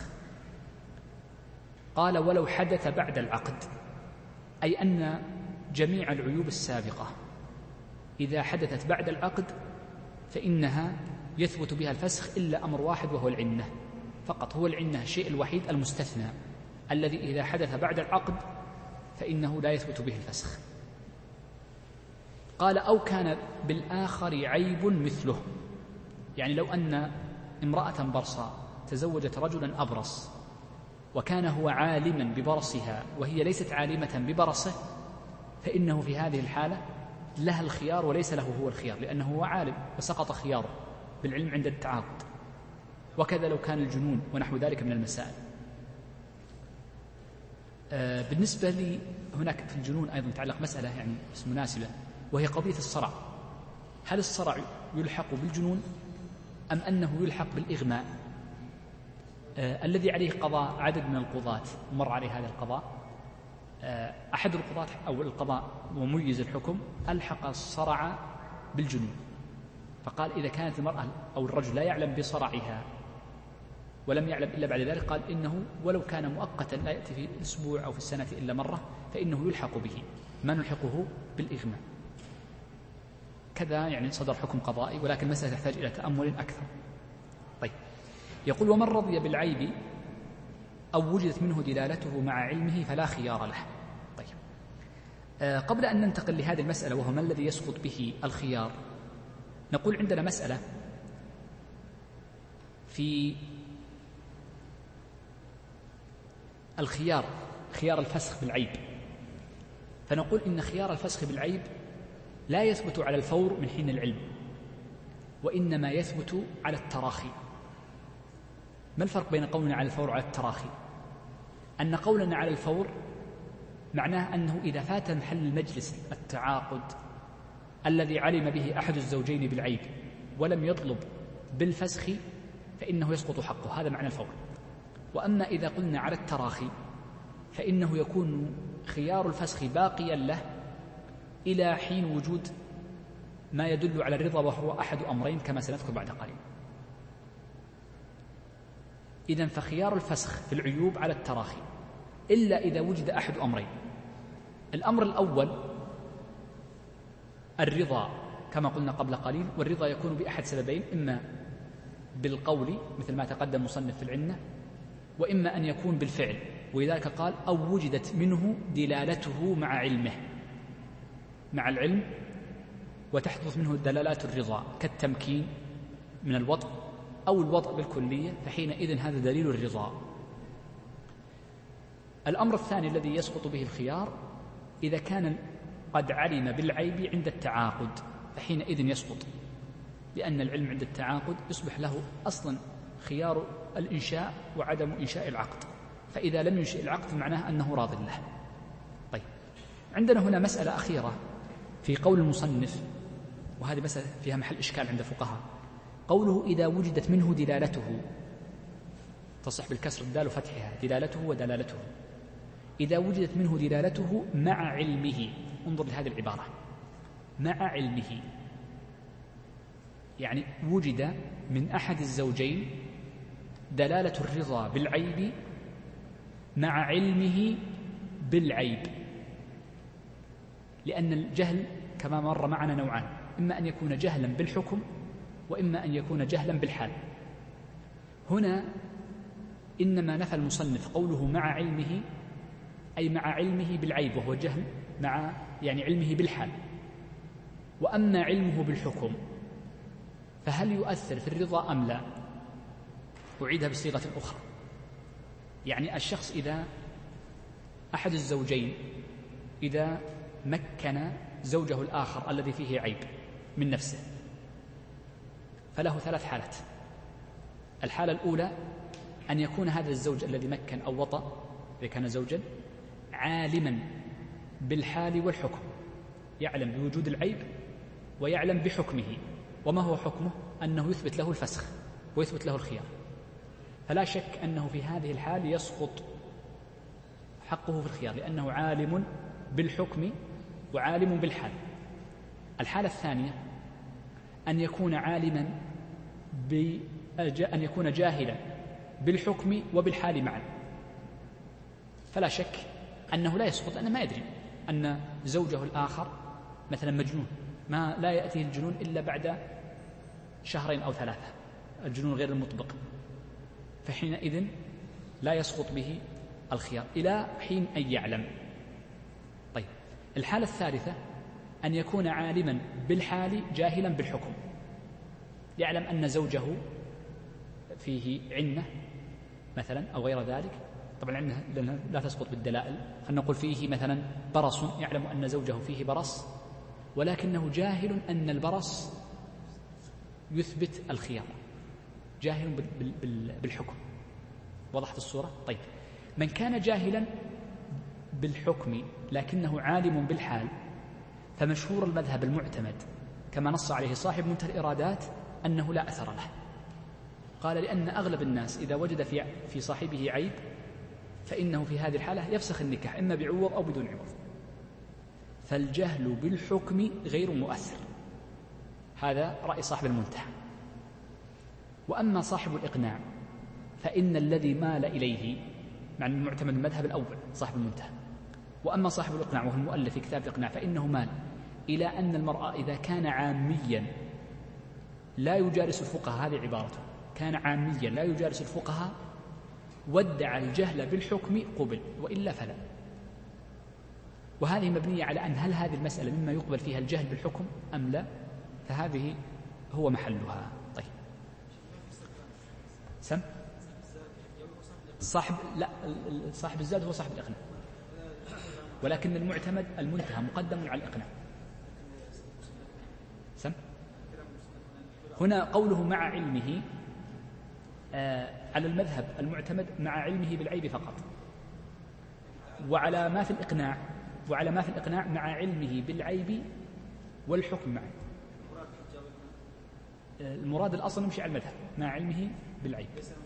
قال: ولو حدث بعد العقد، أي أن جميع العيوب السابقة إذا حدثت بعد العقد فإنها يثبت بها الفسخ، إلا أمر واحد وهو العنة فقط. هو العنة الشيء الوحيد المستثنى الذي إذا حدث بعد العقد فإنه لا يثبت به الفسخ. قال: أو كان بالآخر عيب مثله، يعني لو أن امرأة برصاء تزوجت رجلا أبرص وكان هو عالما ببرصها وهي ليست عالمة ببرصه، فإنه في هذه الحالة لها الخيار وليس له هو الخيار، لأنه هو عالم وسقط خياره بالعلم عند التعاقد. وكذا لو كان الجنون ونحو ذلك من المسائل. آه بالنسبة لي هناك في الجنون أيضا تعلق مسألة يعني مناسبة، وهي قضية الصرع. هل الصرع يلحق بالجنون أم أنه يلحق بالإغماء؟ آه الذي عليه قضاء عدد من القضاة مر عليه هذا القضاء، آه أحد القضاة أو القضاء وميز الحكم ألحق الصرع بالجنون، فقال إذا كانت المرأة أو الرجل لا يعلم بصرعها ولم يعلم إلا بعد ذلك، قال إنه ولو كان مؤقتا لا يأتي في أسبوع أو في السنة إلا مرة فإنه يلحق به ما نلحقه بالإغماء. كذا يعني صدر حكم قضائي، ولكن المسألة تحتاج إلى تأمل أكثر. طيب، يقول: ومن رضي بالعيب أو وجدت منه دلالته مع علمه فلا خيار له. طيب، آه قبل أن ننتقل لهذه المسألة وهو ما الذي يسقط به الخيار، نقول عندنا مسألة في الخيار، خيار الفسخ بالعيب. فنقول إن خيار الفسخ بالعيب لا يثبت على الفور من حين العلم، وإنما يثبت على التراخي. ما الفرق بين قولنا على الفور وعلى التراخي؟ أن قولنا على الفور معناه أنه إذا فات محل المجلس التعاقد الذي علم به أحد الزوجين بالعيب ولم يطلب بالفسخ فإنه يسقط حقه، هذا معنى الفور. وأما إذا قلنا على التراخي فإنه يكون خيار الفسخ باقيا له إلى حين وجود ما يدل على الرضا، وهو أحد أمرين كما سنذكر بعد قليل. إذن فخيار الفسخ في العيوب على التراخي إلا إذا وجد أحد أمرين. الأمر الأول الرضا كما قلنا قبل قليل، والرضا يكون بأحد سببين: إما بالقول مثل ما تقدم مصنف في العنة، وإما أن يكون بالفعل، ولذلك قال: أو وجدت منه دلالته مع علمه، مع العلم، وتحدث منه دلالات الرضا كالتمكين من الوطء أو الوطء بالكلية، فحينئذ هذا دليل الرضا. الأمر الثاني الذي يسقط به الخيار إذا كان قد علم بالعيب عند التعاقد، فحينئذ يسقط، لأن العلم عند التعاقد يصبح له أصلا خيار الإنشاء وعدم إنشاء العقد، فإذا لم ينشئ العقد معناه أنه راض له. طيب، عندنا هنا مسألة أخيرة في قول المصنف، وهذه مسألة فيها محل إشكال عند الفقهاء. قوله إذا وجدت منه دلالته، تصح بالكسر الدال وفتحها دلالته ودلالته. إذا وجدت منه دلالته مع علمه، انظر لهذه العبارة، مع علمه، يعني وجد من أحد الزوجين دلالة الرضا بالعيب مع علمه بالعيب، لأن الجهل كما مر معنا نوعان، إما أن يكون جهلا بالحكم وإما أن يكون جهلا بالحال. هنا إنما نفى المصنف قوله مع علمه، أي مع علمه بالعيب وهو جهل مع يعني علمه بالحال. وأما علمه بالحكم فهل يؤثر في الرضا أم لا؟ أعيدها بصيغة أخرى، يعني الشخص إذا أحد الزوجين إذا مكن زوجه الآخر الذي فيه عيب من نفسه فله ثلاث حالات. الحالة الأولى أن يكون هذا الزوج الذي مكن أو وطأ إذا كان زوجا عالما بالحال والحكم، يعلم بوجود العيب ويعلم بحكمه. وما هو حكمه؟ أنه يثبت له الفسخ ويثبت له الخيار، فلا شك أنه في هذه الحال يسقط حقه في الخيار لأنه عالم بالحكم وعالم بالحال. الحالة الثانية أن يكون عالما أن يكون جاهلا بالحكم وبالحال معا، فلا شك أنه لا يسقط لأنه ما يدري أن زوجه الآخر مثلا مجنون، ما لا يأتيه الجنون إلا بعد شهرين أو ثلاثة، الجنون غير المطبق، فحينئذ لا يسقط به الخيار إلى حين أن يعلم. طيب، الحالة الثالثة أن يكون عالما بالحال جاهلا بالحكم، يعلم أن زوجه فيه عنة مثلا أو غير ذلك، طبعا عنة لا تسقط بالدلائل، خلينا نقول فيه مثلا برص، يعلم أن زوجه فيه برص ولكنه جاهل أن البرص يثبت الخيار، جاهل بالحكم. وضحت الصورة؟ طيب، من كان جاهلا بالحكم لكنه عالم بالحال فمشهور المذهب المعتمد كما نص عليه صاحب منتهى الإرادات أنه لا أثر له. قال لأن أغلب الناس إذا وجد في في صاحبه عيب فإنه في هذه الحالة يفسخ النكاح إما بعوض أو بدون عوض، فالجهل بالحكم غير مؤثر. هذا رأي صاحب المنتهى. وأما صاحب الإقناع فإن الذي مال إليه مع المعتمد المذهب الأول صاحب المنتهى، وأما صاحب الإقناع وهو المؤلف في كتاب الإقناع فإنه مال إلى أن المرأة إذا كان عاميا لا يجالس الفقهاء، هذه عبارته، كان عاميا لا يجالس الفقهاء وادعى الجهل بالحكم قبل، وإلا فلا. وهذه مبنية على أن هل هذه المسألة مما يقبل فيها الجهل بالحكم أم لا، فهذه هو محلها. طيب، سم صاحب لا صاحب الزاد هو صاحب الإقناع، ولكن المعتمد المنتهى مقدم على الإقناع. سم هنا قوله مع علمه آه على المذهب المعتمد مع علمه بالعيب فقط، وعلى ما في الإقناع وعلى ما في الإقناع مع علمه بالعيب والحكم معه. آه المراد الأصل نمشي على المذهب مع علمه بالعيب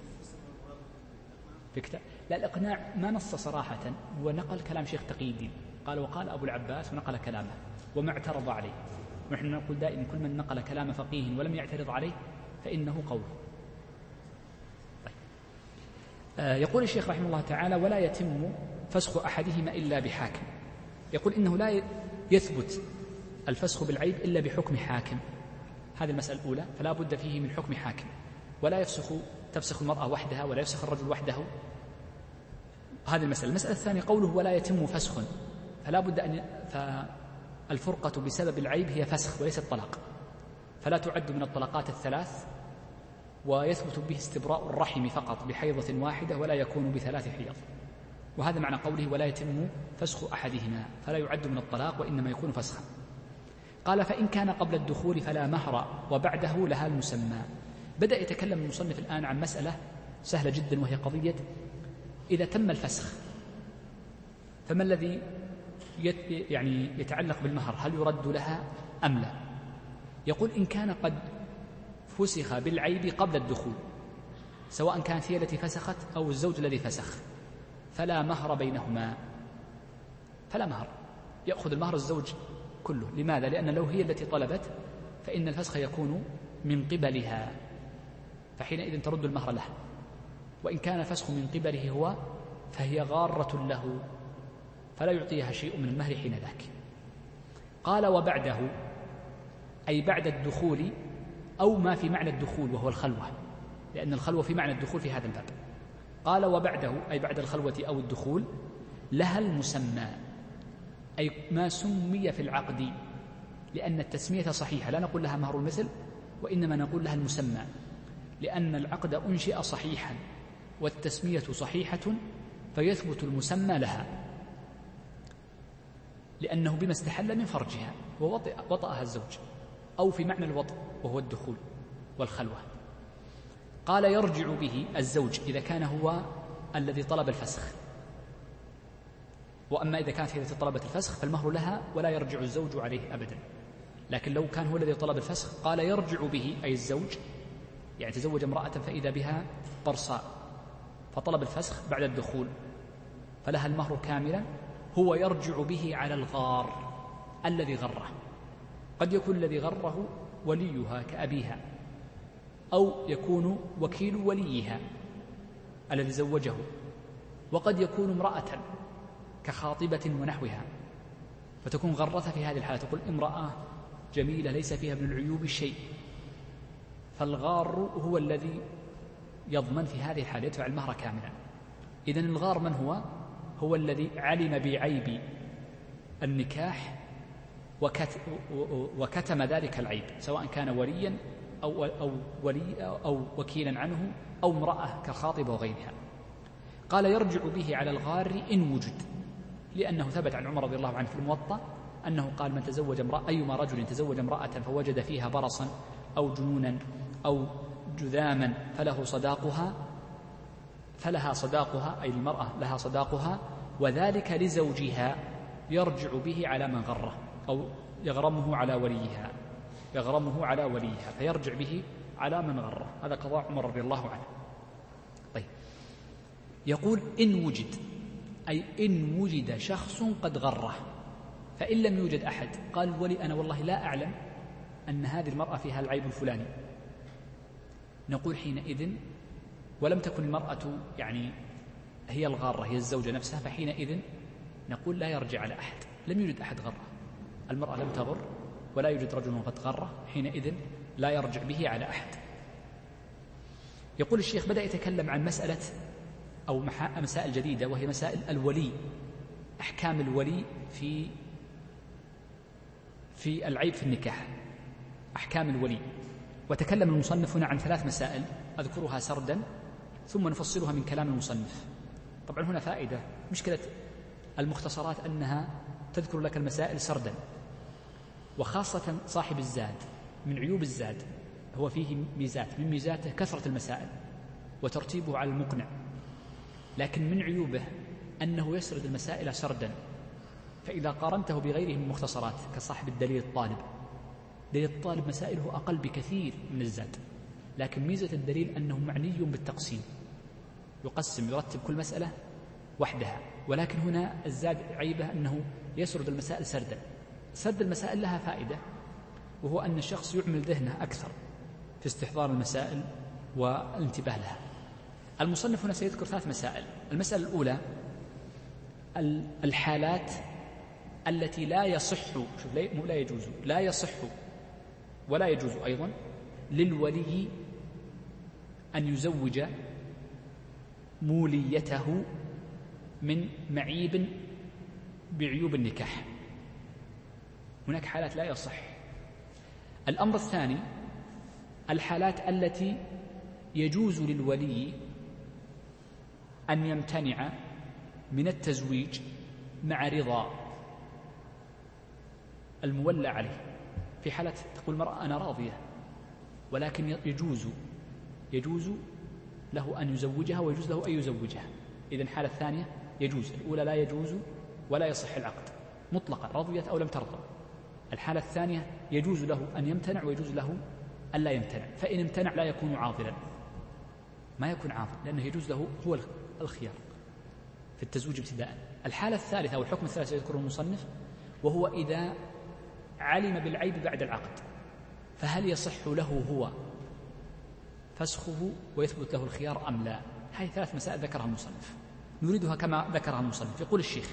في كتاب. لا، الإقناع ما نص صراحة، ونقل كلام شيخ تقي الدين، قال وقال أبو العباس ونقل كلامه وما اعترض عليه. ونحن نقول دائما كل من نقل كلام فقيه ولم يعترض عليه فإنه قوله. طيب. آه يقول الشيخ رحمه الله تعالى ولا يتم فسخ أحدهما إلا بحاكم. يقول إنه لا يثبت الفسخ بالعيب إلا بحكم حاكم، هذه المسألة الأولى، فلا بد فيه من حكم حاكم، ولا يفسخ تفسخ المرأة وحدها ولا يفسخ الرجل وحده، هذه المسألة. المسألة الثانية قوله ولا يتم فسخ، فلا بد أن فالفرقة بسبب العيب هي فسخ وليست طلاق، فلا تعد من الطلقات الثلاث، ويثبت به استبراء الرحم فقط بحيضة واحدة ولا يكون بثلاث حيض، وهذا معنى قوله ولا يتم فسخ أحدهما، فلا يعد من الطلاق وإنما يكون فسخا. قال فإن كان قبل الدخول فلا مهر وبعده لها المسمى. بدأ يتكلم المصنف الآن عن مسألة سهلة جدا، وهي قضية إذا تم الفسخ فما الذي يعني يتعلق بالمهر، هل يرد لها أم لا؟ يقول إن كان قد فسخ بالعيب قبل الدخول سواء كانت هي التي فسخت أو الزوج الذي فسخ، فلا مهر بينهما، فلا مهر، يأخذ المهر الزوج كله. لماذا؟ لأن لو هي التي طلبت فإن الفسخ يكون من قبلها، فحينئذ ترد المهر لها، وإن كان الفسخ من قبله هو فهي غارة له، فلا يعطيها شيء من المهر حين ذاك. قال وبعده، أي بعد الدخول أو ما في معنى الدخول وهو الخلوة، لأن الخلوة في معنى الدخول في هذا الباب. قال وبعده، أي بعد الخلوة أو الدخول، لها المسمى، أي ما سمي في العقد، لأن التسمية صحيحة، لا نقول لها مهر المثل، وإنما نقول لها المسمى، لأن العقد أنشئ صحيحا والتسمية صحيحة، فيثبت المسمى لها، لأنه بما استحل من فرجها ووطأها الزوج، أو في معنى الوطء وهو الدخول والخلوة. قال يرجع به الزوج إذا كان هو الذي طلب الفسخ، وأما إذا كانت هي التي طلبت الفسخ فالمهر لها ولا يرجع الزوج عليه أبدا. لكن لو كان هو الذي طلب الفسخ قال يرجع به، أي الزوج يعني تزوج امرأة فإذا بها برصاء فطلب الفسخ بعد الدخول، فلها المهر كاملا، هو يرجع به على الغار الذي غره. قد يكون الذي غره وليها كأبيها، أو يكون وكيل وليها الذي زوجه، وقد يكون امرأة كخاطبة ونحوها، فتكون غرثة في هذه الحالة، تقول امرأة جميلة ليس فيها من العيوب شيء، فالغار هو الذي يضمن في هذه الحالة يدفع المهر كاملا. إذن الغار من هو؟ هو الذي علم بعيب النكاح وكتم ذلك العيب، سواء كان وليا أو, أو, ولي أو وكيلا عنه أو امرأة كخاطبة وغيرها. قال يرجع به على الغار إن وجد، لأنه ثبت عن عمر رضي الله عنه في الموطأ أنه قال من تزوج امرأة، أيما رجل تزوج امرأة فوجد فيها برصا أو جنونا أو جذاما فله صداقها، فلها صداقها، أي المرأة لها صداقها، وذلك لزوجها، يرجع به على من غره أو يغرمه على وليها، يغرمه على وليها فيرجع به على من غره. هذا قضاء عمر رضي الله عنه. طيب، يقول إن وجد، أي إن وجد شخص قد غره، فإن لم يوجد أحد قال الولي أنا والله لا أعلم أن هذه المرأة فيها العيب الفلاني، نقول حينئذ، ولم تكن المرأة يعني هي الغارة هي الزوجة نفسها، فحينئذ نقول لا يرجع على أحد، لم يوجد أحد غره، المرأة لم تغر ولا يوجد رجل قد غره، حينئذ لا يرجع به على أحد. يقول الشيخ بدأ يتكلم عن مسألة أو مسائل جديدة، وهي مسائل الولي، أحكام الولي في في العيب في النكاح، أحكام الولي. وتكلم المصنف هنا عن ثلاث مسائل أذكرها سردا ثم نفصلها من كلام المصنف. طبعا هنا فائدة، مشكلة المختصرات أنها تذكر لك المسائل سردا، وخاصة صاحب الزاد من عيوب الزاد هو فيه ميزات، من ميزاته كثرة المسائل وترتيبه على المقنع، لكن من عيوبه أنه يسرد المسائل سردا، فإذا قارنته بغيره من المختصرات كصاحب الدليل الطالب، دليل الطالب مسائله أقل بكثير من الزاد، لكن ميزة الدليل أنه معني بالتقسيم، يقسم يرتب كل مسألة وحدها. ولكن هنا الزاد عيبه أنه يسرد المسائل سردا. سرد المسائل لها فائدة، وهو أن الشخص يعمل ذهنه أكثر في استحضار المسائل والانتباه لها. المصنف هنا سيذكر ثلاث مسائل. المسألة الأولى الحالات التي لا يصح، شوف لا يجوز، لا يصح ولا يجوز أيضا للولي أن يزوج موليته من معيب بعيوب النكاح، هناك حالات لا يصح. الأمر الثاني الحالات التي يجوز للولي أن يمتنع من التزويج مع رضا المولى عليه. في حالة تقول المرأة أنا راضية، ولكن يجوز يجوز له أن يزوجها ويجوز له أن يزوجها، إذن حالة الثانية يجوز، الأولى لا يجوز ولا يصح العقد مطلقا رضيت أو لم ترضى. الحالة الثانية يجوز له أن يمتنع ويجوز له أن لا يمتنع، فإن امتنع لا يكون عاضلا، ما يكون عاضل، لأنه يجوز له هو الخيار في التزويج ابتداء. الحالة الثالثة أو الحكم الثالث يذكره المصنف، وهو إذا علم بالعيب بعد العقد، فهل يصح له هو فسخه ويثبت له الخيار أم لا؟ هذه ثلاث مسائل ذكرها المصنف، نريدها كما ذكرها المصنف. يقول الشيخ: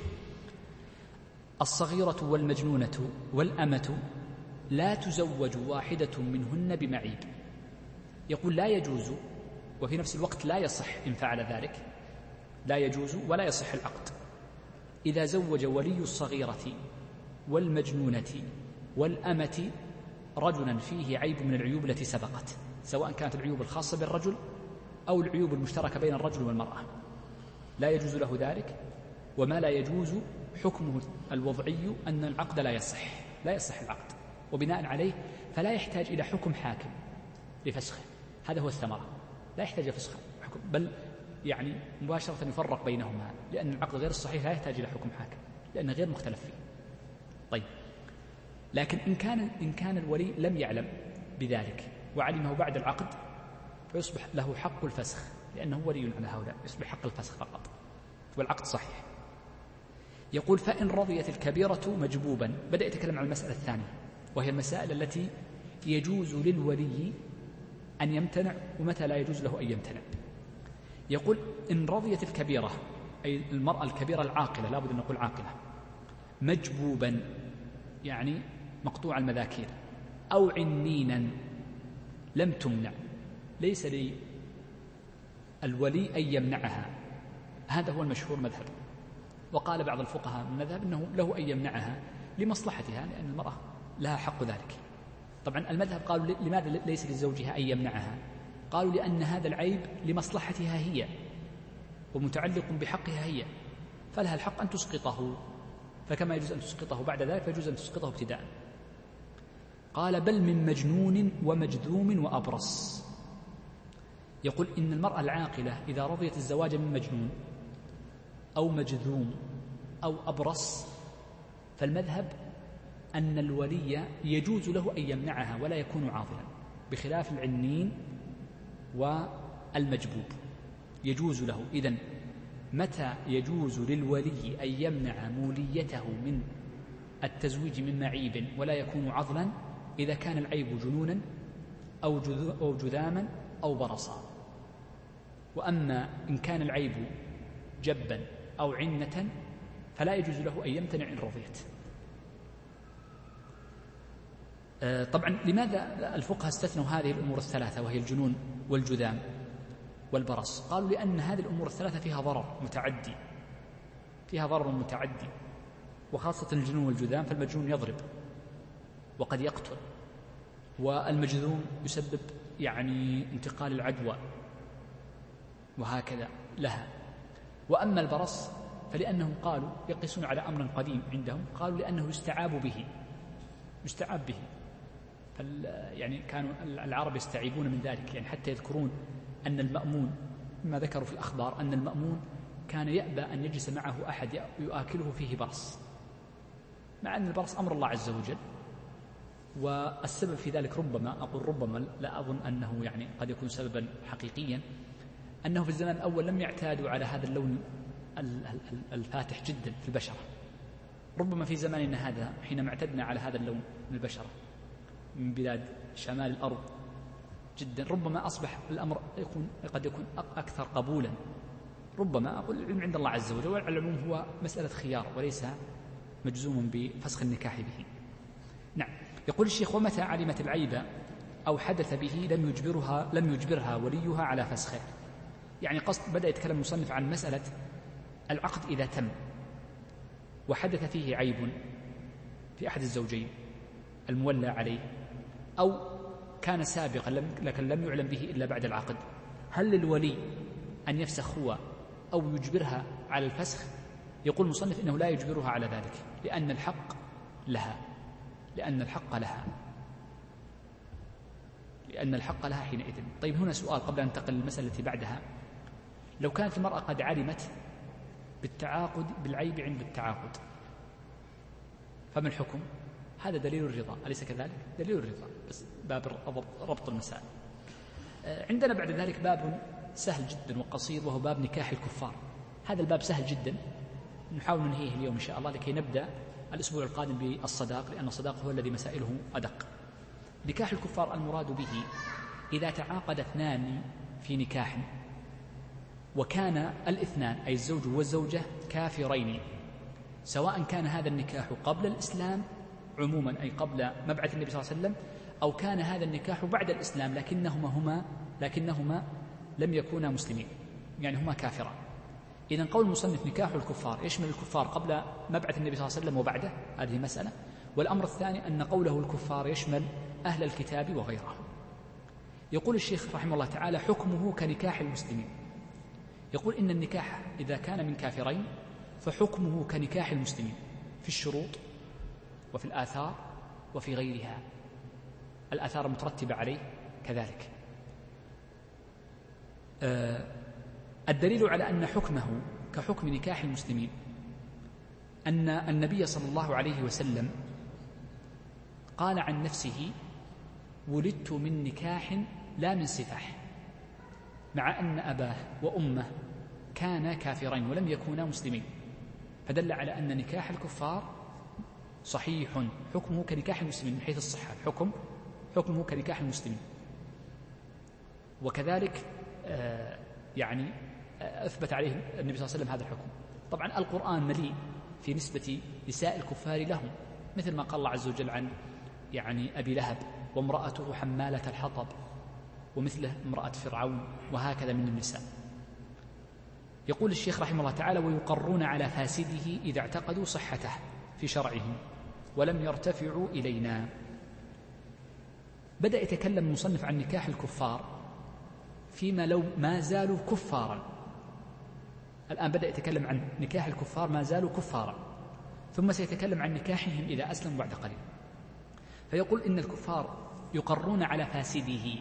الصغيرة والمجنونة والأمة لا تزوج واحدة منهن بمعيب. يقول لا يجوز، وفي نفس الوقت لا يصح إن فعل ذلك، لا يجوز ولا يصح العقد إذا زوج ولي الصغيرة والمجنونة والأمة رجلا فيه عيب من العيوب التي سبقت، سواء كانت العيوب الخاصة بالرجل أو العيوب المشتركة بين الرجل والمرأة، لا يجوز له ذلك. وما لا يجوز حكمه الوضعي أن العقد لا يصح، لا يصح العقد، وبناء عليه فلا يحتاج إلى حكم حاكم لفسخه. هذا هو الثمرة، لا يحتاج فسخ حكم، بل يعني مباشرة يفرق بينهما، لأن العقد غير الصحيح لا يحتاج إلى حكم حاكم لأنه غير مختلف فيه. طيب، لكن إن كان إن كان الولي لم يعلم بذلك وعلمه بعد العقد، فيصبح له حق الفسخ، لأنه ولي على هؤلاء، يصبح حق الفسخ فقط والعقد صحيح. يقول: فإن رضيت الكبيرة مجبوبا. بدأ يتكلم عن المسألة الثانية، وهي المسائل التي يجوز للولي أن يمتنع ومتى لا يجوز له أن يمتنع. يقول: إن رضيت الكبيرة، أي المرأة الكبيرة العاقلة، لا بد أن نقول عاقلة، مجبوبا يعني مقطوع المذاكير، أو عنينا لم تمنع، ليس للولي أن يمنعها، هذا هو المشهور مذهب. وقال بعض الفقهاء من المذهب أنه له أن يمنعها لمصلحتها، لأن المرأة لها حق ذلك. طبعا المذهب قالوا لماذا ليس لزوجها أن يمنعها؟ قالوا لأن هذا العيب لمصلحتها هي ومتعلق بحقها هي، فلها الحق أن تسقطه، فكما يجوز أن تسقطه بعد ذلك فيجوز أن تسقطه ابتداء. قال: بل من مجنون ومجذوم وأبرص. يقول: إن المرأة العاقلة إذا رضيت الزواج من مجنون أو مجذوم أو أبرص، فالمذهب أن الولي يجوز له أن يمنعها ولا يكون عاضلا، بخلاف العنين والمجبوب يجوز له. إذن متى يجوز للولي أن يمنع موليته من التزويج من معيب ولا يكون عضلا؟ إذا كان العيب جنونا أو, أو جذاما أو برصا. وأما إن كان العيب جبا أو عنة فلا يجوز له أن يمتنع إن رضيت. طبعا لماذا الفقهاء استثنوا هذه الأمور الثلاثة وهي الجنون والجذام والبرص؟ قالوا لأن هذه الأمور الثلاثة فيها ضرر متعدي، فيها ضرر متعدي، وخاصة الجنون والجذام، فالمجنون يضرب وقد يقتل، والمجذوم يسبب يعني انتقال العدوى وهكذا لها. وأما البرص فلأنهم قالوا يقيسون على أمر قديم عندهم، قالوا لأنه يستعاب به، يستعاب به. يعني كانوا العرب يستعيبون من ذلك، يعني حتى يذكرون أن المأمون، ما ذكروا في الأخبار أن المأمون كان يأبى أن يجلس معه أحد يؤكله فيه برص، مع أن البرص أمر الله عز وجل. والسبب في ذلك ربما، أقول ربما لا أظن أنه يعني قد يكون سببا حقيقيا، أنه في الزمان الأول لم يعتادوا على هذا اللون الفاتح جدا في البشرة. ربما في زماننا هذا حينما اعتدنا على هذا اللون من البشرة من بلاد شمال الأرض جدا، ربما أصبح الأمر يكون قد يكون أكثر قبولا. ربما أقول العلم عند الله عز وجل، والعلم هو مسألة خيار وليس مجزوم بفسخ النكاح به. نعم. يقول الشيخ: ومتى علمت العيب أو حدث به لم يجبرها لم يجبرها وليها على فسخه. يعني قصد بدأ يتكلم المصنف عن مسألة العقد إذا تم وحدث فيه عيب في أحد الزوجين المولى عليه، أو كان سابقا لكن لم يعلم به إلا بعد العقد، هل للولي أن يفسخ هو أو يجبرها على الفسخ؟ يقول المصنف إنه لا يجبرها على ذلك، لأن الحق لها، لأن الحق لها لأن الحق لها حينئذ. طيب، هنا سؤال قبل أن ننتقل للمسألة التي بعدها: لو كانت المرأة قد علمت بالتعاقد بالعيب عند التعاقد، فما الحكم؟ هذا دليل الرضا، أليس كذلك؟ دليل الرضا، بس باب ربط المسائل. عندنا بعد ذلك باب سهل جدا وقصير، وهو باب نكاح الكفار. هذا الباب سهل جدا، نحاول ننهيه اليوم إن شاء الله لكي نبدأ الأسبوع القادم بالصداق، لأن الصداق هو الذي مسائله أدق. نكاح الكفار المراد به إذا تعاقد اثنان في نكاح وكان الاثنان أي الزوج والزوجة كافرين، سواء كان هذا النكاح قبل الإسلام عموما أي قبل مبعث النبي صلى الله عليه وسلم، أو كان هذا النكاح بعد الإسلام لكنهما هما لكنهما لم يكونا مسلمين، يعني هما كافران. إذن قول المصنف نكاح الكفار يشمل الكفار قبل مبعث النبي صلى الله عليه وسلم وبعده، هذه مسألة. والأمر الثاني أن قوله الكفار يشمل أهل الكتاب وغيرهم. يقول الشيخ رحمه الله تعالى حكمه كنكاح المسلمين. يقول إن النكاح إذا كان من كافرين فحكمه كنكاح المسلمين في الشروط وفي الآثار وفي غيرها، الآثار المترتبة عليه كذلك. آه الدليل على أن حكمه كحكم نكاح المسلمين أن النبي صلى الله عليه وسلم قال عن نفسه ولدت من نكاح لا من سفاح، مع أن أباه وأمه كانا كافرين ولم يكونا مسلمين، فدل على أن نكاح الكفار صحيح حكمه كنكاح المسلمين من حيث الصحة، الحكم حكمه كنكاح المسلمين. وكذلك آه يعني آه أثبت عليه النبي صلى الله عليه وسلم هذا الحكم. طبعا القرآن مليء في نسبة نساء الكفار لهم، مثل ما قال الله عز وجل عن يعني أبي لهب وامرأته حمالة الحطب، ومثله امرأة فرعون، وهكذا من النساء. يقول الشيخ رحمه الله تعالى ويقرون على فاسده إذا اعتقدوا صحته في شرعهم ولم يرتفعوا إلينا. بدأ يتكلم المصنف عن نكاح الكفار فيما لو ما زالوا كفارا. الآن بدأ يتكلم عن نكاح الكفار ما زالوا كفارا، ثم سيتكلم عن نكاحهم إذا أسلموا بعد قليل. فيقول إن الكفار يقرون على فاسده.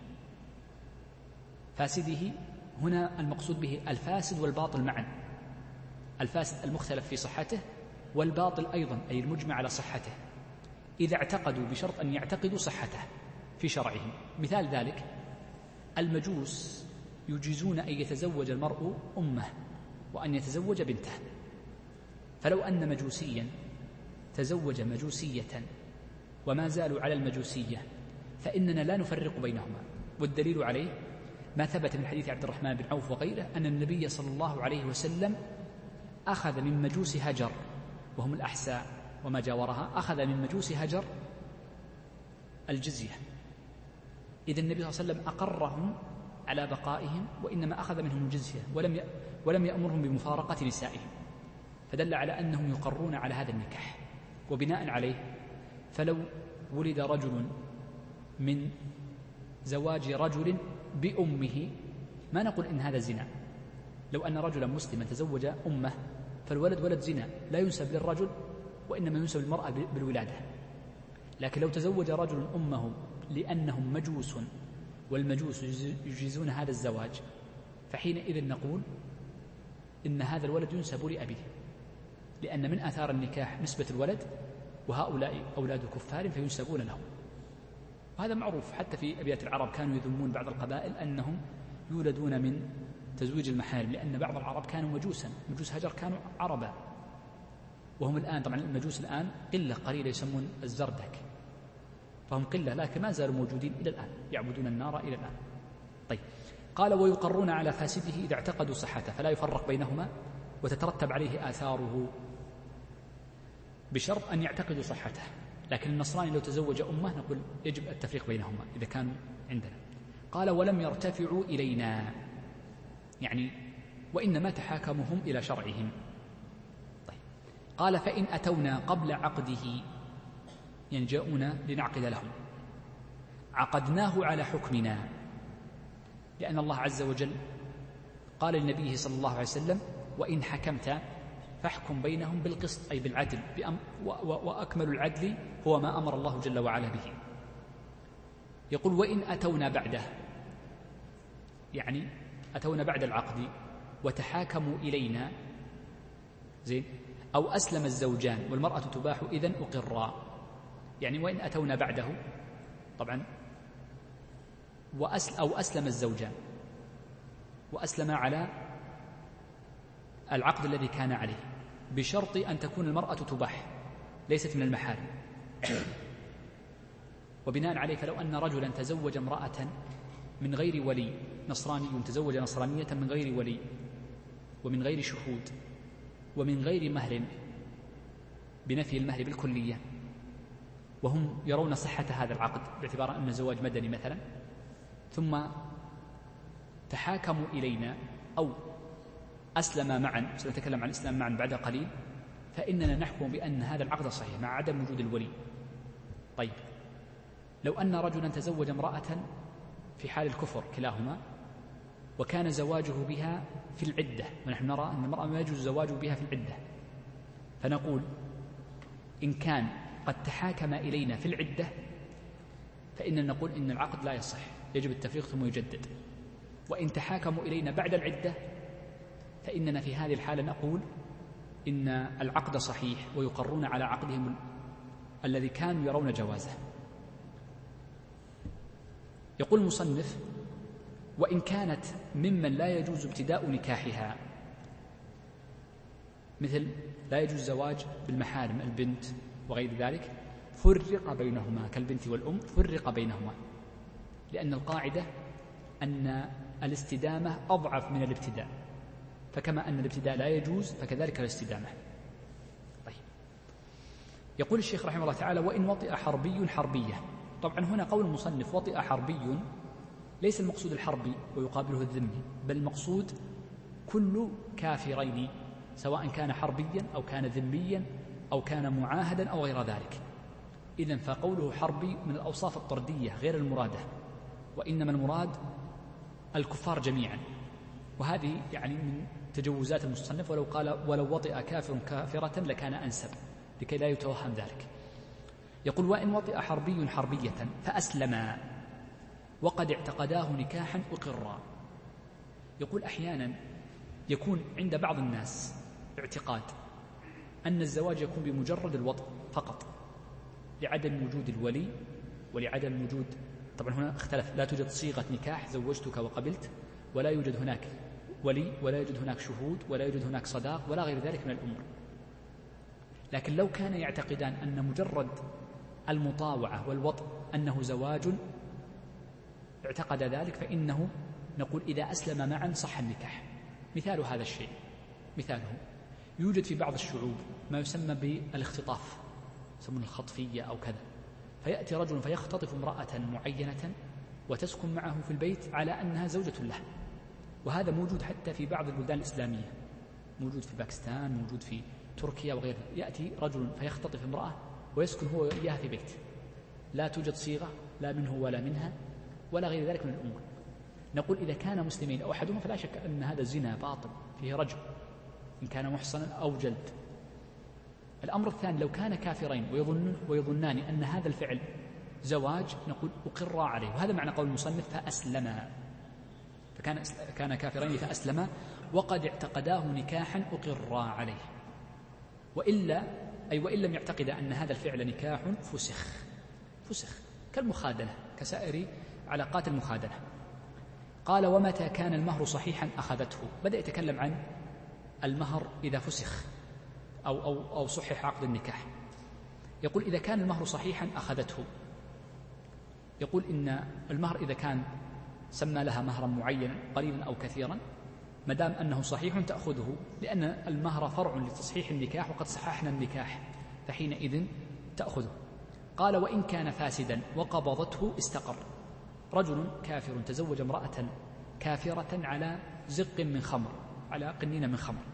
فاسده هنا المقصود به الفاسد والباطل معا، الفاسد المختلف في صحته والباطل أيضا أي المجمع على صحته، إذا اعتقدوا بشرط أن يعتقدوا صحته في شرعهم. مثال ذلك المجوس يجيزون أن يتزوج المرء أمه وأن يتزوج بنته، فلو أن مجوسيا تزوج مجوسية وما زالوا على المجوسية فإننا لا نفرق بينهما. والدليل عليه ما ثبت من حديث عبد الرحمن بن عوف وغيره أن النبي صلى الله عليه وسلم أخذ من مجوس هجر وهم الأحساء وما جاورها، أخذ من مجوس هجر الجزية. إذا النبي صلى الله عليه وسلم أقرهم على بقائهم، وإنما أخذ منهم الجزية ولم ولم يأمرهم بمفارقة نسائهم، فدل على أنهم يقرون على هذا النكاح. وبناء عليه فلو ولد رجل من زواج رجل بأمه ما نقول إن هذا زنا. لو أن رجلا مسلما تزوج أمه فالولد ولد زنا لا ينسب للرجل وإنما ينسب للمرأة بالولادة. لكن لو تزوج رجل أمه لأنهم مجوس والمجوس يجيزون هذا الزواج فحينئذ نقول إن هذا الولد ينسب لأبيه، لأن من آثار النكاح نسبة الولد، وهؤلاء أولاد كفار فينسبون لهم. وهذا معروف حتى في أبيات العرب، كانوا يذمون بعض القبائل أنهم يولدون من تزويج المحارم، لأن بعض العرب كانوا مجوسا، مجوس هجر كانوا عربا، وهم الآن طبعا المجوس الآن قلة قليلة يسمون الزردك، فهم قلة لكن ما زالوا موجودين إلى الآن يعبدون النار إلى الآن. طيب قال ويقرون على فاسده إذا اعتقدوا صحته فلا يفرق بينهما وتترتب عليه آثاره بشرط أن يعتقدوا صحته. لكن النصراني لو تزوج أمه نقول يجب التفريق بينهما إذا كانوا عندنا. قال ولم يرتفعوا إلينا، يعني وإنما تحاكمهم إلى شرعهم. طيب قال فإن أتونا قبل عقده، يعني جاءونا لنعقد لهم، عقدناه على حكمنا، لأن الله عز وجل قال لنبيه صلى الله عليه وسلم وإن حكمت فاحكم بينهم بالقسط أي بالعدل، وأكمل العدل هو ما أمر الله جل وعلا به. يقول وإن أتونا بعده، يعني أتونا بعد العقد وتحاكموا إلينا زين، أو أسلم الزوجان والمرأة تباح إذن أقرا، يعني وإن أتونا بعده طبعا أو أسلم الزوجان وأسلم على العقد الذي كان عليه، بشرط أن تكون المرأة تباح ليست من المحارم. وبناء عليه فلو أن رجلا تزوج امرأة من غير ولي، نصراني تزوج نصرانية من غير ولي ومن غير شهود ومن غير مهر، بنفي المهر بالكلية، وهم يرون صحة هذا العقد باعتبار أن الزواج مدني مثلا، ثم تحاكموا إلينا أو أسلم معا، سنتكلم عن الإسلام معا بعد قليل، فإننا نحكم بأن هذا العقد صحيح مع عدم وجود الولي. طيب لو أن رجلا تزوج امرأة في حال الكفر كلاهما، وكان زواجه بها في العدة، ونحن نرى أن المرأة ما يجوز الزواج بها في العدة، فنقول إن كان قد تحاكم إلينا في العدة فإننا نقول إن العقد لا يصح، يجب التفريق ثم يجدد. وإن تحاكموا إلينا بعد العدة فإننا في هذه الحالة نقول إن العقد صحيح ويقرون على عقدهم الذي كانوا يرون جوازه. يقول المصنف: وإن كانت ممن لا يجوز ابتداء نكاحها، مثل لا يجوز الزواج بالمحارم البنت وغير ذلك، فرق بينهما كالبنت والأم، فرق بينهما، لأن القاعدة أن الاستدامة أضعف من الابتداء، فكما أن الابتداء لا يجوز فكذلك الاستدامة. طيب يقول الشيخ رحمه الله تعالى: وإن وطئ حربي حربية. طبعا هنا قول المصنف وطئ حربي ليس المقصود الحربي ويقابله الذمي، بل المقصود كل كافرين، سواء كان حربيا أو كان ذميا أو كان معاهدا أو غير ذلك. إذن فقوله حربي من الأوصاف الطردية غير المرادة، وإنما المراد الكفار جميعا، وهذه يعني من تجوزات المصنف، ولو قال ولو وطئ كافر كافرة لكان أنسب لكي لا يتوهم ذلك. يقول: وإن وطئ حربي حربية فأسلما وقد اعتقداه نكاحا أقرا. يقول أحيانا يكون عند بعض الناس اعتقاد أن الزواج يكون بمجرد الوطء فقط، لعدم وجود الولي ولعدم وجود، طبعا هنا اختلف، لا توجد صيغة نكاح زوجتك وقبلت، ولا يوجد هناك ولي، ولا يوجد هناك شهود، ولا يوجد هناك صداق، ولا غير ذلك من الأمور. لكن لو كان يعتقدان أن مجرد المطاوعة والوطء أنه زواج، اعتقد ذلك، فإنه نقول إذا أسلم معا صح النكاح. مثال هذا الشيء، مثاله يوجد في بعض الشعوب ما يسمى بالاختطاف، يسمونه الخطفية أو كذا، فيأتي رجل فيختطف امرأة معينة وتسكن معه في البيت على أنها زوجة له، وهذا موجود حتى في بعض البلدان الإسلامية، موجود في باكستان، موجود في تركيا وغيرها. يأتي رجل فيختطف امرأة ويسكن هو وإياها في بيت، لا توجد صيغة لا منه ولا منها ولا غير ذلك من الأمور. نقول إذا كان مسلمين أو أحدهما فلا شك أن هذا الزنا باطل فيه رجم إن كان محصنا أو جلد. الأمر الثاني لو كان كافرين ويظنون ويظنان أن هذا الفعل زواج، نقول أقر عليه، وهذا معنى قول المصنف فأسلما، فكان كان كافرين فأسلما وقد اعتقداه نكاحا أقر عليه. وإلا أي وإن لم يعتقد أن هذا الفعل نكاح فسخ، فسخ كالمخادنة، كسائر علاقات المخادنة. قال: ومتى كان المهر صحيحا أخذته. بدأ يتكلم عن المهر إذا فسخ أو, أو, أو صحح عقد النكاح. يقول إذا كان المهر صحيحا أخذته. يقول إن المهر إذا كان سمى لها مهرا معينا قليلا أو كثيرا، مدام أنه صحيح تأخذه، لأن المهر فرع لتصحيح النكاح وقد صححنا النكاح، فحينئذ تأخذه. قال: وإن كان فاسدا وقبضته استقر. رجل كافر تزوج امرأة كافرة على زق من خمر، على قنين من خمر،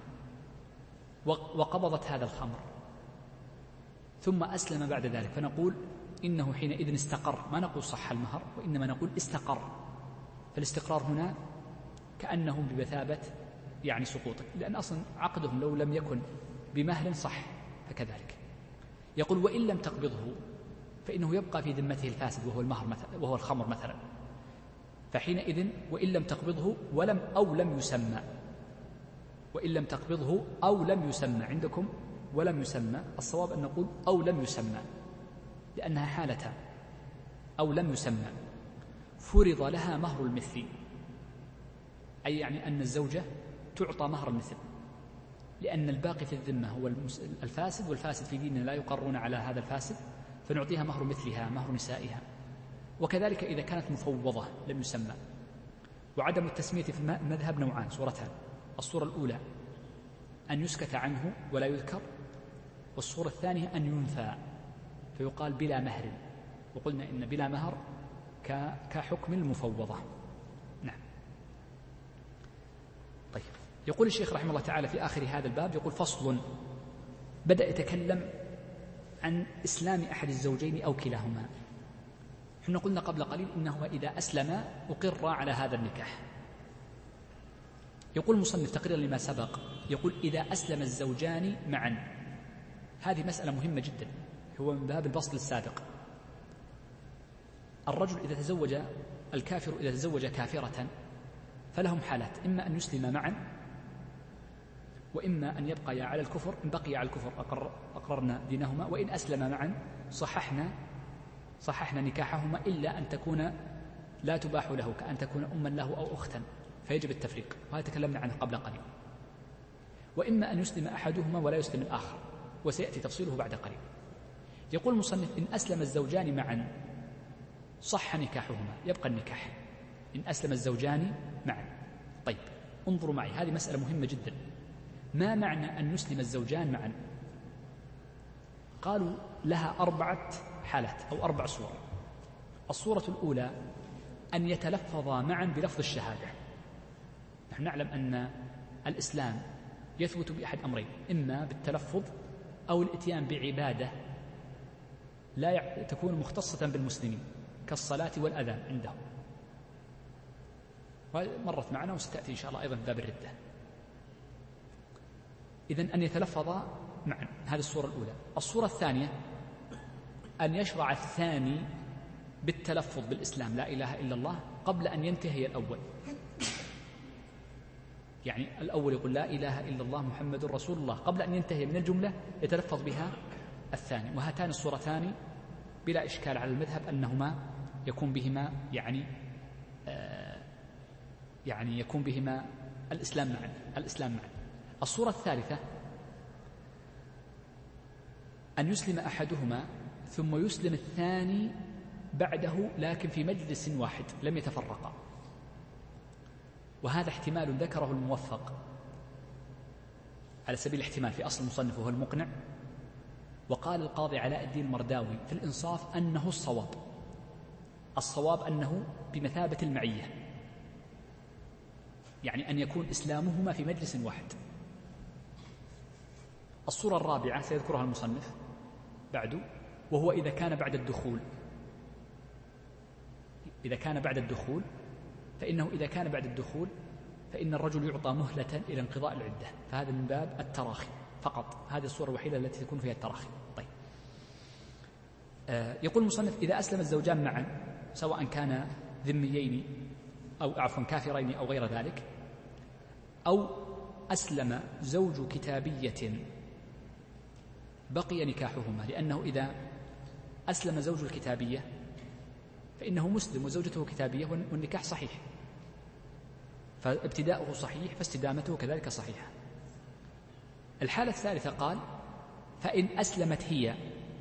وقبضت هذا الخمر ثم أسلم بعد ذلك، فنقول إنه حينئذ استقر، ما نقول صح المهر وإنما نقول استقر. فالاستقرار هنا كأنه بمثابة يعني سقوطه، لأن أصلا عقدهم لو لم يكن بمهر صح فكذلك. يقول: وإن لم تقبضه فإنه يبقى في ذمته الفاسد وهو المهر مثلا، وهو الخمر مثلا، فحينئذ وإن لم تقبضه ولم أو لم يسمى، وإن لم تقبضه أو لم يسمى عندكم ولم يسمى، الصواب أن نقول أو لم يسمى، لأنها حالتان، أو لم يسمى، فرض لها مهر المثل. أي يعني أن الزوجة تعطى مهر المثل، لأن الباقي في الذمة هو الفاسد، والفاسد في ديننا لا يقرون على هذا الفاسد، فنعطيها مهر مثلها، مهر نسائها. وكذلك إذا كانت مفوضة لم يسمى. وعدم التسمية في المذهب نوعان، صورتان: الصورة الأولى أن يسكت عنه ولا يذكر، والصورة الثانية أن ينفى فيقال بلا مهر، وقلنا إن بلا مهر كحكم المفوضة. نعم. طيب، يقول الشيخ رحمه الله تعالى في آخر هذا الباب، يقول: فصل. بدأ يتكلم عن إسلام أحد الزوجين أو كلاهما. حنا قلنا قبل قليل إنه إذا أسلم أقر على هذا النكاح. يقول المصنف تقريرا لما سبق، يقول: إذا أسلم الزوجان معا. هذه مسألة مهمة جدا، هو من باب الفصل السابق. الرجل إذا تزوج، الكافر إذا تزوج كافرة فلهم حالات: إما أن يسلم معا، وإما أن يبقى على الكفر. إن بقي على الكفر أقر أقررنا دينهما، وإن أسلم معا صححنا صححنا نكاحهما، إلا أن تكون لا تباح له، كأن تكون أما له أو أختا، فيجب التفريق، وهذا تكلمنا عنه قبل قليل. وإما أن يسلم أحدهما ولا يسلم الآخر، وسيأتي تفصيله بعد قليل. يقول المصنف: إن أسلم الزوجان معا صح نكاحهما، يبقى النكاح إن أسلم الزوجان معا. طيب، انظروا معي، هذه مسألة مهمة جدا. ما معنى أن يسلم الزوجان معا؟ قالوا لها أربعة حالات أو أربع صور. الصورة الأولى أن يتلفظا معا بلفظ الشهادة. نحن نعلم أن الإسلام يثبت بأحد أمرين: إما بالتلفظ أو الإتيان بعبادة لا تكون مختصة بالمسلمين كالصلاة والأذان عندهم، ومرت معنا وستأتي إن شاء الله أيضا في باب الردة. إذن أن يتلفظا معا، هذه الصورة الأولى. الصورة الثانية أن يشرع الثاني بالتلفظ بالإسلام لا إله إلا الله قبل أن ينتهي الأول. يعني الأول يقول لا إله إلا الله محمد رسول الله، قبل أن ينتهي من الجملة يتلفظ بها الثاني. وهاتان الصورتان بلا إشكال على المذهب أنهما يكون بهما يعني آه يعني يكون بهما الإسلام معا الإسلام معا. الصورة الثالثة أن يسلم أحدهما ثم يسلم الثاني بعده، لكن في مجلس واحد لم يتفرقا، وهذا احتمال ذكره الموفق على سبيل الاحتمال في أصل المصنف وهو المقنع. وقال القاضي علاء الدين المرداوي في الإنصاف أنه الصواب الصواب أنه بمثابة المعية، يعني أن يكون إسلامهما في مجلس واحد. الصورة الرابعة سيذكرها المصنف بعده، وهو إذا كان بعد الدخول. إذا كان بعد الدخول فإنه إذا كان بعد الدخول فإن الرجل يعطى مهلة إلى انقضاء العدة، فهذا من باب التراخي فقط. هذه الصورة الوحيدة التي تكون فيها التراخي. طيب، آه يقول المصنف: إذا أسلم الزوجان معا سواء كان ذميين أو عفوا كافرين أو غير ذلك، أو أسلم زوج كتابية بقي نكاحهما، لأنه إذا أسلم زوج الكتابية فإنه مسلم وزوجته كتابية والنكاح صحيح، فابتداؤه صحيح فاستدامته كذلك صحيحة. الحالة الثالثة قال: فإن أسلمت هي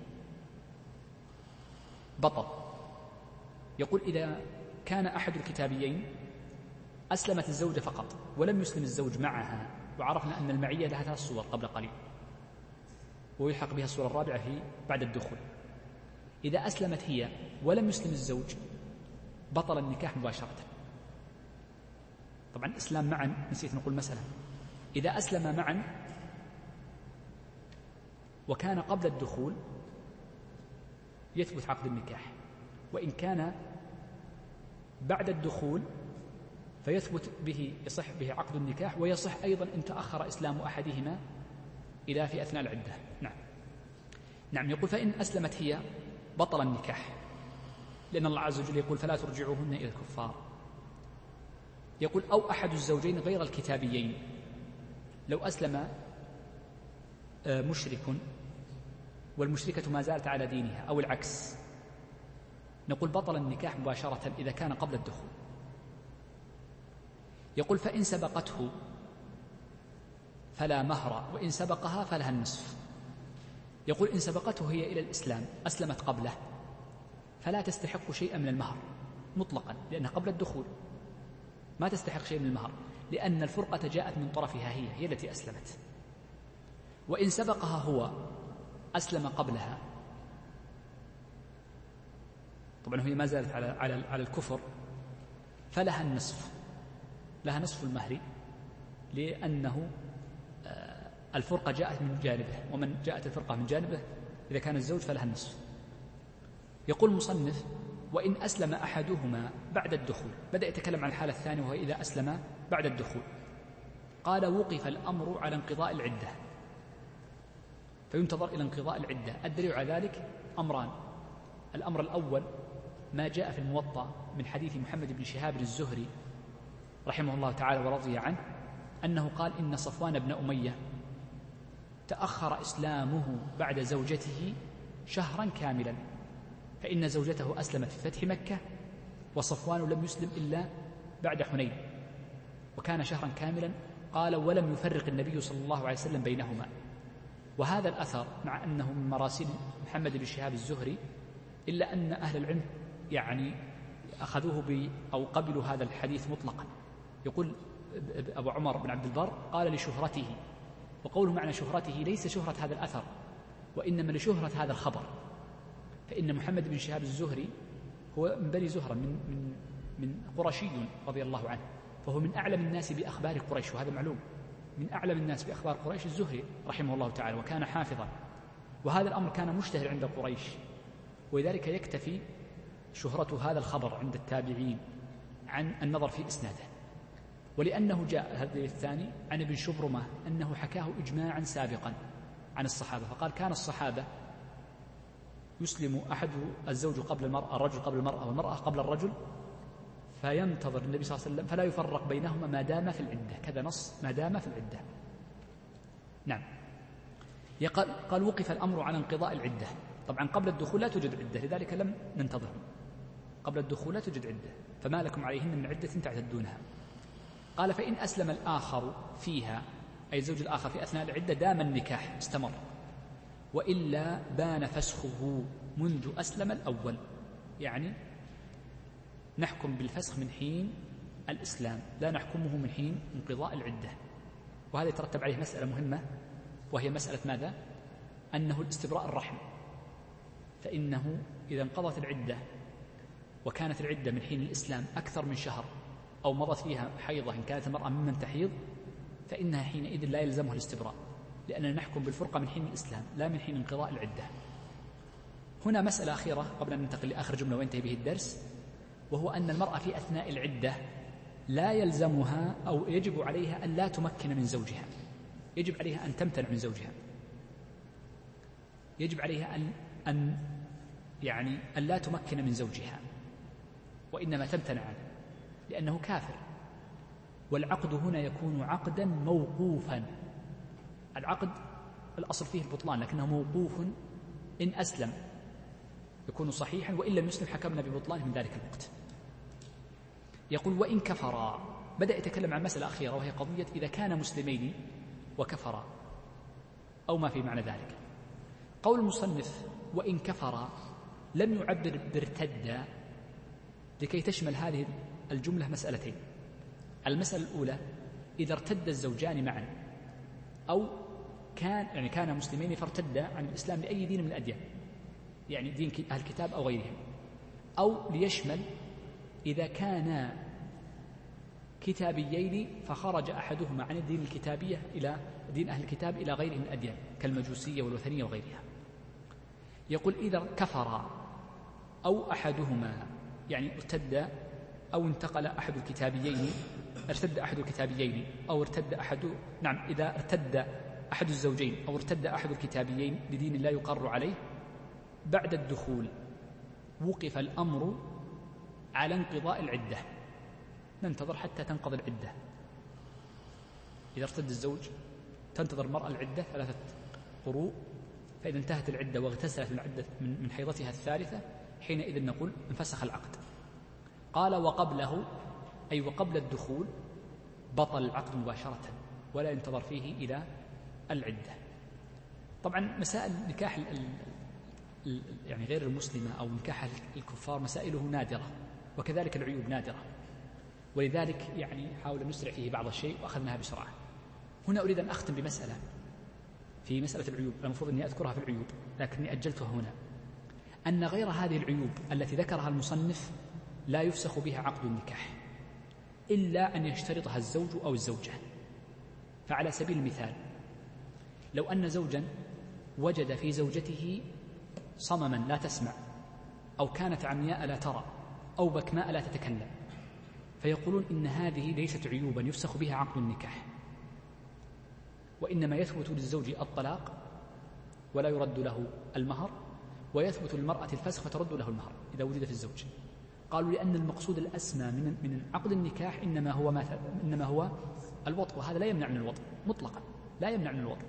بطل. يقول إذا كان أحد الكتابيين أسلمت الزوجة فقط ولم يسلم الزوج معها، وعرفنا أن المعية لها ثلاث صور قبل قليل ويلحق بها الصورة الرابعة في بعد الدخول. إذا أسلمت هي ولم يسلم الزوج بطل النكاح مباشرة. طبعا إسلام معا نسيت نقول مسألة: إذا أسلم معا وكان قبل الدخول يثبت عقد النكاح، وإن كان بعد الدخول فيثبت به يصح به عقد النكاح، ويصح أيضا إن تأخر إسلام أحدهما إلى في أثناء العدة. نعم نعم يقول: فإن أسلمت هي بطل النكاح، لأن الله عز وجل يقول: فلا ترجعوهن إلى الكفار. يقول: أو أحد الزوجين غير الكتابيين، لو أسلم مشرك والمشركة ما زالت على دينها أو العكس، نقول بطل النكاح مباشرة إذا كان قبل الدخول. يقول فإن سبقته فلا مهر، وإن سبقها فلها النصف. يقول إن سبقته هي إلى الإسلام، أسلمت قبله، فلا تستحق شيئا من المهر مطلقا، لأنها قبل الدخول ما تستحق شيء من المهر، لأن الفرقة جاءت من طرفها، هي هي التي أسلمت. وإن سبقها هو أسلم قبلها، طبعا هي ما زالت على على على الكفر، فلها النصف، لها نصف المهر، لأنه الفرقة جاءت من جانبه، ومن جاءت الفرقة من جانبه إذا كان الزوج فلها النصف. يقول المصنف وإن أسلم أحدهما بعد الدخول، بدأ يتكلم عن الحالة الثانية وهي إذا أسلم بعد الدخول. قال وقف الأمر على انقضاء العدة، فينتظر إلى انقضاء العدة. الدليل على ذلك أمران: الأمر الأول ما جاء في الموطأ من حديث محمد بن شهاب الزهري رحمه الله تعالى ورضي عنه، أنه قال إن صفوان بن أمية تأخر إسلامه بعد زوجته شهرا كاملا، فإن زوجته أسلمت في فتح مكة، وصفوان لم يسلم إلا بعد حنين، وكان شهرا كاملا. قال ولم يفرق النبي صلى الله عليه وسلم بينهما. وهذا الأثر مع أنه من مراسيل محمد بن شهاب الزهري، إلا أن أهل العلم يعني أخذوه ب أو قبلوا هذا الحديث مطلقا. يقول أبو عمر بن عبد البر قال لشهرته، وقوله معنى شهرته ليس شهرة هذا الأثر، وإنما لشهرة هذا الخبر، فإن محمد بن شهاب الزهري هو من بني زهرة، من من من قرشي رضي الله عنه، فهو من أعلم الناس بأخبار قريش، وهذا معلوم، من أعلم الناس بأخبار قريش الزهري رحمه الله تعالى، وكان حافظا، وهذا الأمر كان مشتهر عند قريش، ولذلك يكتفي شهرة هذا الخبر عند التابعين عن النظر في إسناده. ولأنه جاء هذا الثاني عن ابن شبرمة أنه حكاه إجماعا سابقا عن الصحابة، فقال كان الصحابة يسلم أحد الزوج قبل المرأة، الرجل قبل المرأة، والمرأة قبل الرجل، فينتظر النبي صلى الله عليه وسلم فلا يفرق بينهما ما دام في العدة، كذا نص ما دام في العدة. نعم. يقال قال وقف الأمر على انقضاء العدة. طبعا قبل الدخول لا توجد عدة، لذلك لم ننتظرهم. قبل الدخول لا توجد عدة، فما لكم عليهن من عدة تعتدونها. قال فإن أسلم الآخر فيها، أي الزوج الآخر في أثناء العدة، دام النكاح استمر، وإلا بان فسخه منذ أسلم الأول، يعني نحكم بالفسخ من حين الإسلام، لا نحكمه من حين انقضاء العدة. وهذا يترتب عليه مسألة مهمة، وهي مسألة ماذا؟ أنه الاستبراء الرحم، فإنه إذا انقضت العدة وكانت العدة من حين الإسلام أكثر من شهر، أو مضت فيها حيضة إن كانت المرأة ممن تحيض، فإنها حينئذ لا يلزمها الاستبراء، لأننا نحكم بالفرقة من حين الإسلام لا من حين انقضاء العدة. هنا مسألة أخيرة قبل أن ننتقل لآخر جملة وينتهي به الدرس، وهو أن المرأة في أثناء العدة لا يلزمها أو يجب عليها أن لا تمكن من زوجها، يجب عليها أن تمتنع من زوجها، يجب عليها أن أن يعني أن لا تمكن من زوجها، وإنما تمتنع عنه لأنه كافر. والعقد هنا يكون عقدا موقوفا، العقد الأصل فيه البطلان لكنه موقوف، إن أسلم يكون صحيحا، وإن لم يسلم حكمنا ببطلانه من ذلك الوقت. يقول وإن كفرا، بدأ يتكلم عن مسألة أخيرة وهي قضية إذا كان مسلمين وكفرا أو ما في معنى ذلك. قول المصنف وإن كفرا لم يعبر بارتدا لكي تشمل هذه الجملة مسألتين. المسألة الأولى إذا ارتد الزوجان معا، أو كان يعني كان مسلمين فارتدا عن الإسلام لأي دين من الأديان، يعني دين أهل الكتاب أو غيرهم، أو ليشمل إذا كانا كتابيين فخرج أحدهما عن الدين الكتابية إلى دين أهل الكتاب إلى غيره من الأديان كالمجوسية والوثنية وغيرها. يقول إذا كفر أو أحدهما، يعني ارتد أو انتقل أحد الكتابيين، ارتد أحد الكتابيين أو ارتد أحد نعم إذا ارتد أحد الزوجين أو ارتد أحد الكتابيين لدين لا يقر عليه بعد الدخول، وقف الأمر على انقضاء العدة، ننتظر حتى تنقضي العدة. إذا ارتد الزوج تنتظر المرأة العدة ثلاثة قروء، فإذا انتهت العدة واغتسلت العدة من حيضتها الثالثة حينئذ نقول انفسخ العقد. قال وقبله، أي وقبل الدخول، بطل العقد مباشرة ولا ينتظر فيه إلى العدة. طبعا مسائل نكاح ال ال يعني غير المسلمة أو نكاح الكفار مسائله نادرة، وكذلك العيوب نادرة، ولذلك يعني حاول نسرع فيه بعض الشيء وأخذناها بسرعة. هنا أريد أن أختم بمسألة في مسألة العيوب، المفروض أني أذكرها في العيوب لكني أجلتها هنا، أن غير هذه العيوب التي ذكرها المصنف لا يفسخ بها عقد النكاح إلا أن يشترطها الزوج أو الزوجة. فعلى سبيل المثال، لو أن زوجا وجد في زوجته صمما لا تسمع، أو كانت عمياء لا ترى، أو بكماء لا تتكلم، فيقولون إن هذه ليست عيوبا يفسخ بها عقد النكاح، وإنما يثبت للزوج الطلاق ولا يرد له المهر، ويثبت للمرأة الفسخ فترد له المهر إذا وجد في الزوج. قالوا لأن المقصود الأسمى من من عقد النكاح إنما هو ما إنما هو الوطء، وهذا لا يمنع من الوطء مطلقا، لا يمنع من الوطء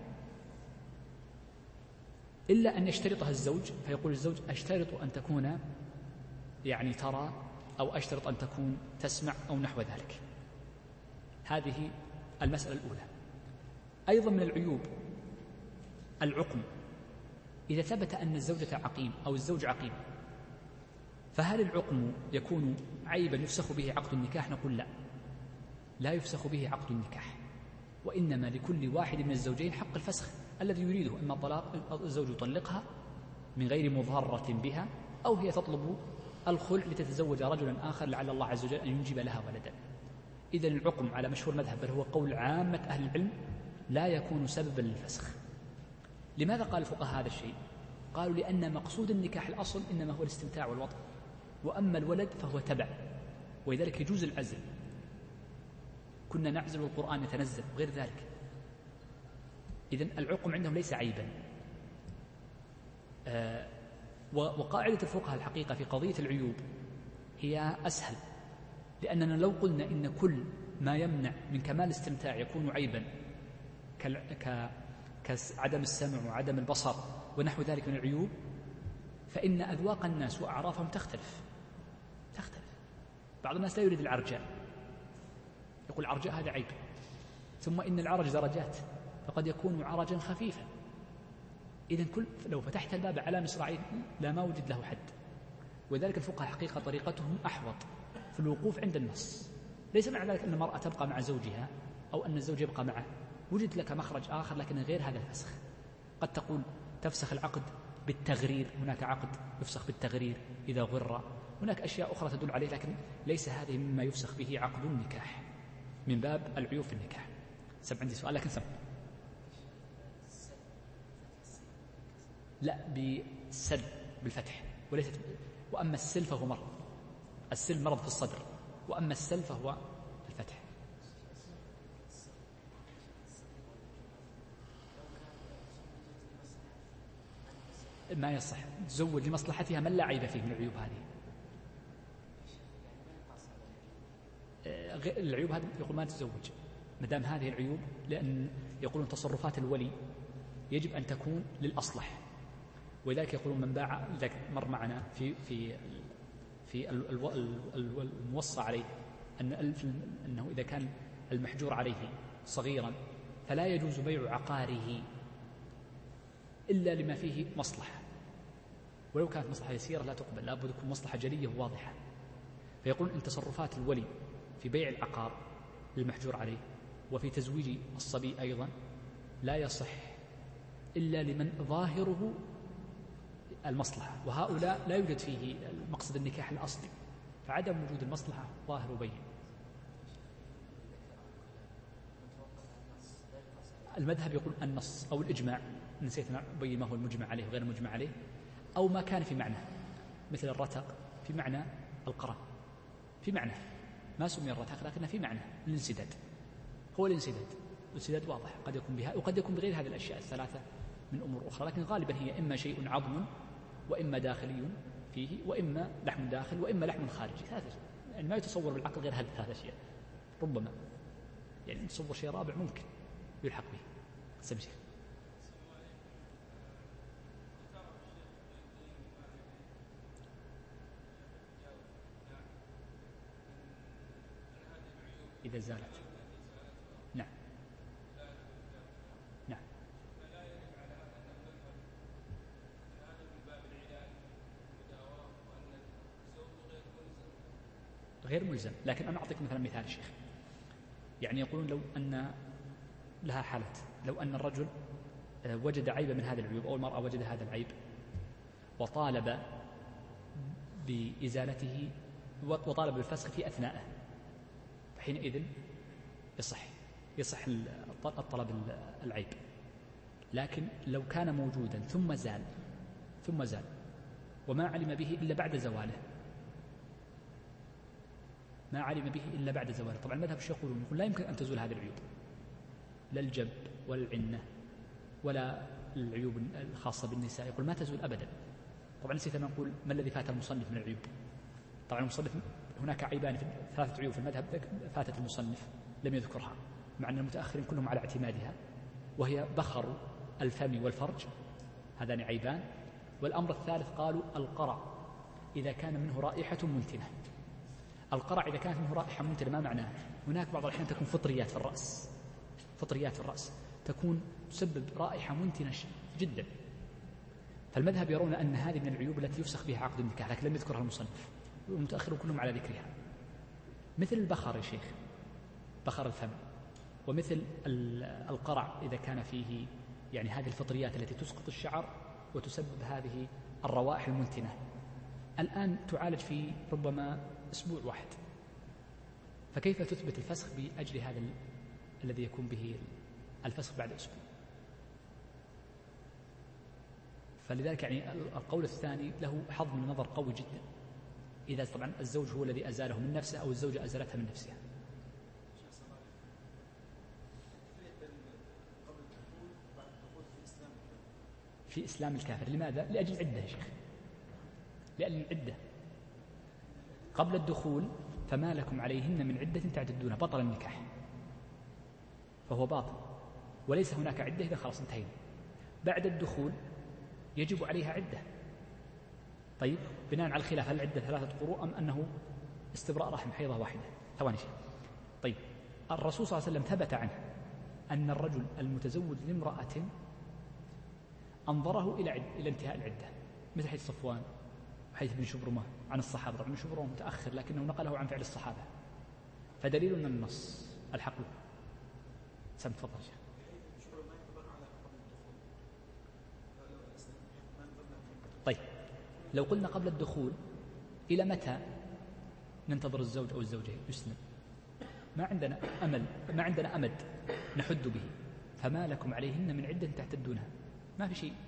إلا أن يشترطها الزوج، فيقول الزوج أشترط أن تكون يعني ترى، أو أشترط أن تكون تسمع، أو نحو ذلك. هذه المسألة الأولى. أيضا من العيوب العقم. إذا ثبت أن الزوجة عقيم أو الزوج عقيم، فهل العقم يكون عيبا يفسخ به عقد النكاح؟ نقول لا، لا يفسخ به عقد النكاح، وإنما لكل واحد من الزوجين حق الفسخ الذي يريده، إما طلاق الزوج يطلقها من غير مضارة بها، أو هي تطلب الخلع لتتزوج رجلا آخر لعل الله عز وجل أن ينجب لها ولدا. إذن العقم على مشهور مذهب، بل هو قول عامة أهل العلم، لا يكون سببا للفسخ. لماذا قال الفقهاء هذا الشيء؟ قالوا لأن مقصود النكاح الأصل إنما هو الاستمتاع والوطن، وأما الولد فهو تبع، ولذلك يجوز العزل. كنا نعزل والقرآن يتنزل وغير ذلك. إذن العقم عندهم ليس عيبا. آه وقاعدة الفقهاء الحقيقة في قضية العيوب هي أسهل، لأننا لو قلنا إن كل ما يمنع من كمال الاستمتاع يكون عيبا كعدم السمع وعدم البصر ونحو ذلك من العيوب، فإن أذواق الناس وأعرافهم تختلف تختلف بعض الناس لا يريد العرجاء، يقول العرجاء هذا عيب، ثم إن العرج درجات، فقد يكون عرجا خفيفا. إذن كل لو فتحت الباب على مصراعيه لا ما وجد له حد. ولذلك الفقهاء حقيقة طريقتهم أحوط في الوقوف عند النص. ليس معنى ذلك أن المرأة تبقى مع زوجها أو أن الزوج يبقى معه، وجد لك مخرج آخر لكن غير هذا الفسخ. قد تقول تفسخ العقد بالتغرير، هناك عقد يفسخ بالتغرير إذا غر، هناك أشياء أخرى تدل عليه، لكن ليس هذه مما يفسخ به عقد النكاح من باب العيوب في النكاح. سب عندي سؤال لكن سب لا بالسل بالفتح وليست. وأما السل فهو مرض، السل مرض في الصدر، وأما السل فهو الفتح. ما يصح تزوج لمصلحتها من لا عيب فيه من العيوب هذه. العيوب هذه يقول ما تتزوج مدام هذه العيوب، لأن يقولون تصرفات الولي يجب أن تكون للأصلح، ولذلك يقولون من باع، ذاك مر معنا في في في الموصى عليه أن أنه إذا كان المحجور عليه صغيرا فلا يجوز بيع عقاره إلا لما فيه مصلحة، ولو كانت مصلحة يسيرة لا تقبل، لا بد تكون مصلحة جلية وواضحة. فيقول إن تصرفات الولي في بيع العقار للمحجور عليه وفي تزويج الصبي أيضا لا يصح إلا لمن ظاهره المصلحة، وهؤلاء لا يوجد فيه مقصد النكاح الأصلي، فعدم وجود المصلحة ظاهر وبين. المذهب يقول النص أو الإجماع، نسيت أبين ما هو المجمع عليه وغير المجمع عليه، أو ما كان في معنى، مثل الرتق في معنى القرن، في معنى ما سمي الرتق لكنه في معنى الانسداد، هو الانسداد. الانسداد واضح، قد يكون بها وقد يكون بغير هذه الأشياء الثلاثة من أمور أخرى، لكن غالبا هي إما شيء عظم، وإما داخلي فيه، وإما لحم داخل، وإما لحم خارجي. ثلاثة يعني ما يتصور بالعقل غير هذه الثلاثة أشياء، ربما يعني نتصور شيء رابع ممكن يلحق به. سمشي إذا زالت غير ملزم. لكن أنا أعطيك مثلا مثال شيخ، يعني يقولون لو أن لها حالة، لو أن الرجل وجد عيبا من هذه العيوب أو المرأة وجد هذا العيب وطالب بإزالته وطالب بالفسخ في أثنائه، فحينئذ يصح يصح الطلب العيب. لكن لو كان موجودا ثم زال ثم زال وما علم به إلا بعد زواله، ما علم به إلا بعد زواله. طبعا المذهب الشيخ يقولون لا يمكن أن تزول هذه العيوب، لا الجب ولا العنة ولا العيوب الخاصة بالنساء، يقول ما تزول أبدا. طبعا نسيت أن نقول ما الذي فات المصنف من العيوب. طبعا المصنف هناك عيبان في ثلاثة عيوب في المذهب فاتت المصنف لم يذكرها، مع أن المتأخرين كلهم على اعتمادها، وهي بخر الفم والفرج، هذان عيبان. والأمر الثالث قالوا القرع إذا كان منه رائحة منتنة. القرع إذا كانت منه رائحة منتنة ما معناه؟ هناك بعض الأحيان تكون فطريات في الرأس، فطريات في الرأس تكون تسبب رائحة منتنة جدا، فالمذهب يرون أن هذه من العيوب التي يفسخ بها عقد النكاح، لكن لم يذكرها المصنف، والمتأخرون كلهم على ذكرها. مثل البخر يا شيخ، بخر الفم، ومثل القرع إذا كان فيه يعني هذه الفطريات التي تسقط الشعر وتسبب هذه الروائح المنتنة، الآن تعالج في ربما أسبوع واحد، فكيف تثبت الفسخ بأجل هذا ال... الذي يكون به الفسخ بعد أسبوع؟ فلذلك يعني القول الثاني له حظ من النظر قوي جدا، إذا طبعا الزوج هو الذي أزاله من نفسه أو الزوجة أزالتها من نفسها. في إسلام الكافر لماذا؟ لأجل العدة يا شيخ، لأجل العدة. قبل الدخول فما لكم عليهن من عدة تعتدونها، بطل النكاح فهو باطل وليس هناك عدة، إذا خلاص انتهينا. بعد الدخول يجب عليها عدة. طيب بناء على الخلاف هل العدة ثلاثة قروء أم أنه استبراء رحم حيضة واحدة؟ ثواني شيء. طيب الرسول صلى الله عليه وسلم ثبت عنه أن الرجل المتزوج لامرأة أنظره إلى عد... إلى انتهاء العدة، مثل حديث صفوان وحديث ابن شبرمة عن الصحابة. طبعا ابن شبرمة متأخر لكنه نقله عن فعل الصحابة، فدليل أن النص الحق له. سم تفضل شيخ. طيب لو قلنا قبل الدخول، إلى متى ننتظر الزوج أو الزوجة يسلم؟ ما عندنا أمل، ما عندنا أمد نحد به، فما لكم عليهن من عدة تعتدونها، ما في شيء.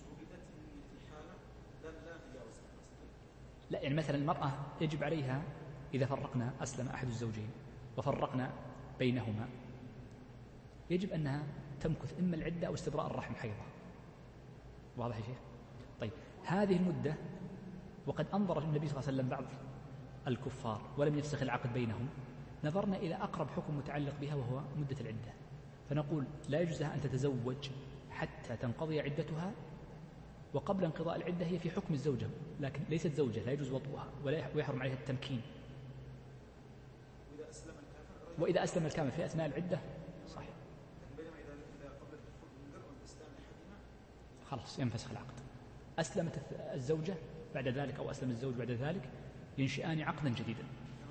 لا يعني مثلا المرأة يجب عليها إذا فرقنا أسلم أحد الزوجين وفرقنا بينهما، يجب أنها تمكث إما العدة أو استبراء الرحم حيضة. واضح يا شيخ؟ طيب هذه المدة، وقد أنظر النبي صلى الله عليه وسلم بعض الكفار ولم يفسخ العقد بينهم، نظرنا إلى أقرب حكم متعلق بها وهو مدة العدة، فنقول لا يجوز لها أن تتزوج حتى تنقضي عدتها، وقبل انقضاء العدة هي في حكم الزوجة لكن ليست زوجة، لا يجوز وطئها ويحرم عليها التمكين. وإذا أسلم الكامل في أثناء العدة صح، خلاص ينفسخ العقد. أسلمت الزوجة بعد ذلك أو أسلم الزوج بعد ذلك ينشئان عقدا جديدا.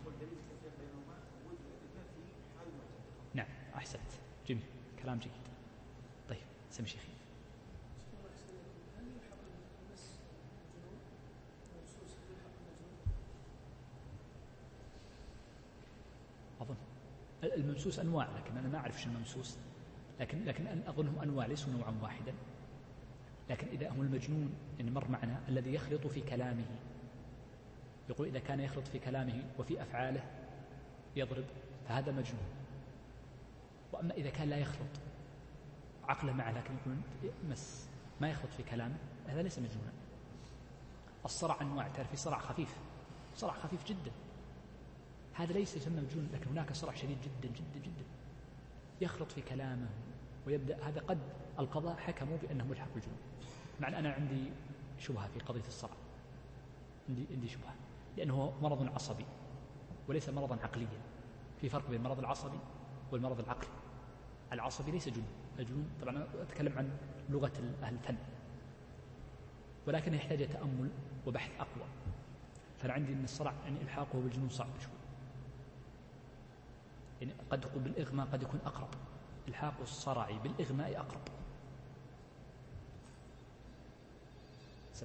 نعم أحسنت، جميل، كلام جيد. طيب سمي شيخي. أظن الممسوس أنواع، لكن أنا ما أعرف شو الممسوس، لكن لكن أظنهم أنواع ليسوا نوعا واحدا. لكن إذا هم المجنون إن مر معنا الذي يخلط في كلامه، يقول إذا كان يخلط في كلامه وفي أفعاله يضرب فهذا مجنون. وأما إذا كان لا يخلط عقله معه لكن يقول مس ما يخلط في كلامه، هذا ليس مجنونا. الصرع أنواع، تعرف في صرع خفيف، صرع خفيف جدا، هذا ليس يسمى مجنون، لكن هناك صرع شديد جدا جدا جدا يخلط في كلامه ويبدأ، هذا قد القضاء حكموا بأنه ملحق بالجنون. مع أن أنا عندي شبهة في قضية الصرع، عندي عندي شبهة، لأنه مرض عصبي وليس مرضا عقليا. في فرق بين المرض العصبي والمرض العقلي. العصبي ليس جنون، الجنون طبعا أتكلم عن لغة أهل الفن، ولكن يحتاج تأمل وبحث أقوى. فأنا عندي أن الصرع يعني إلحاقه بالجنون صعب شوي. يعني قد يقول بالإغماء قد يكون أقرب، إلحاق الصرع بالإغماء أقرب. سب.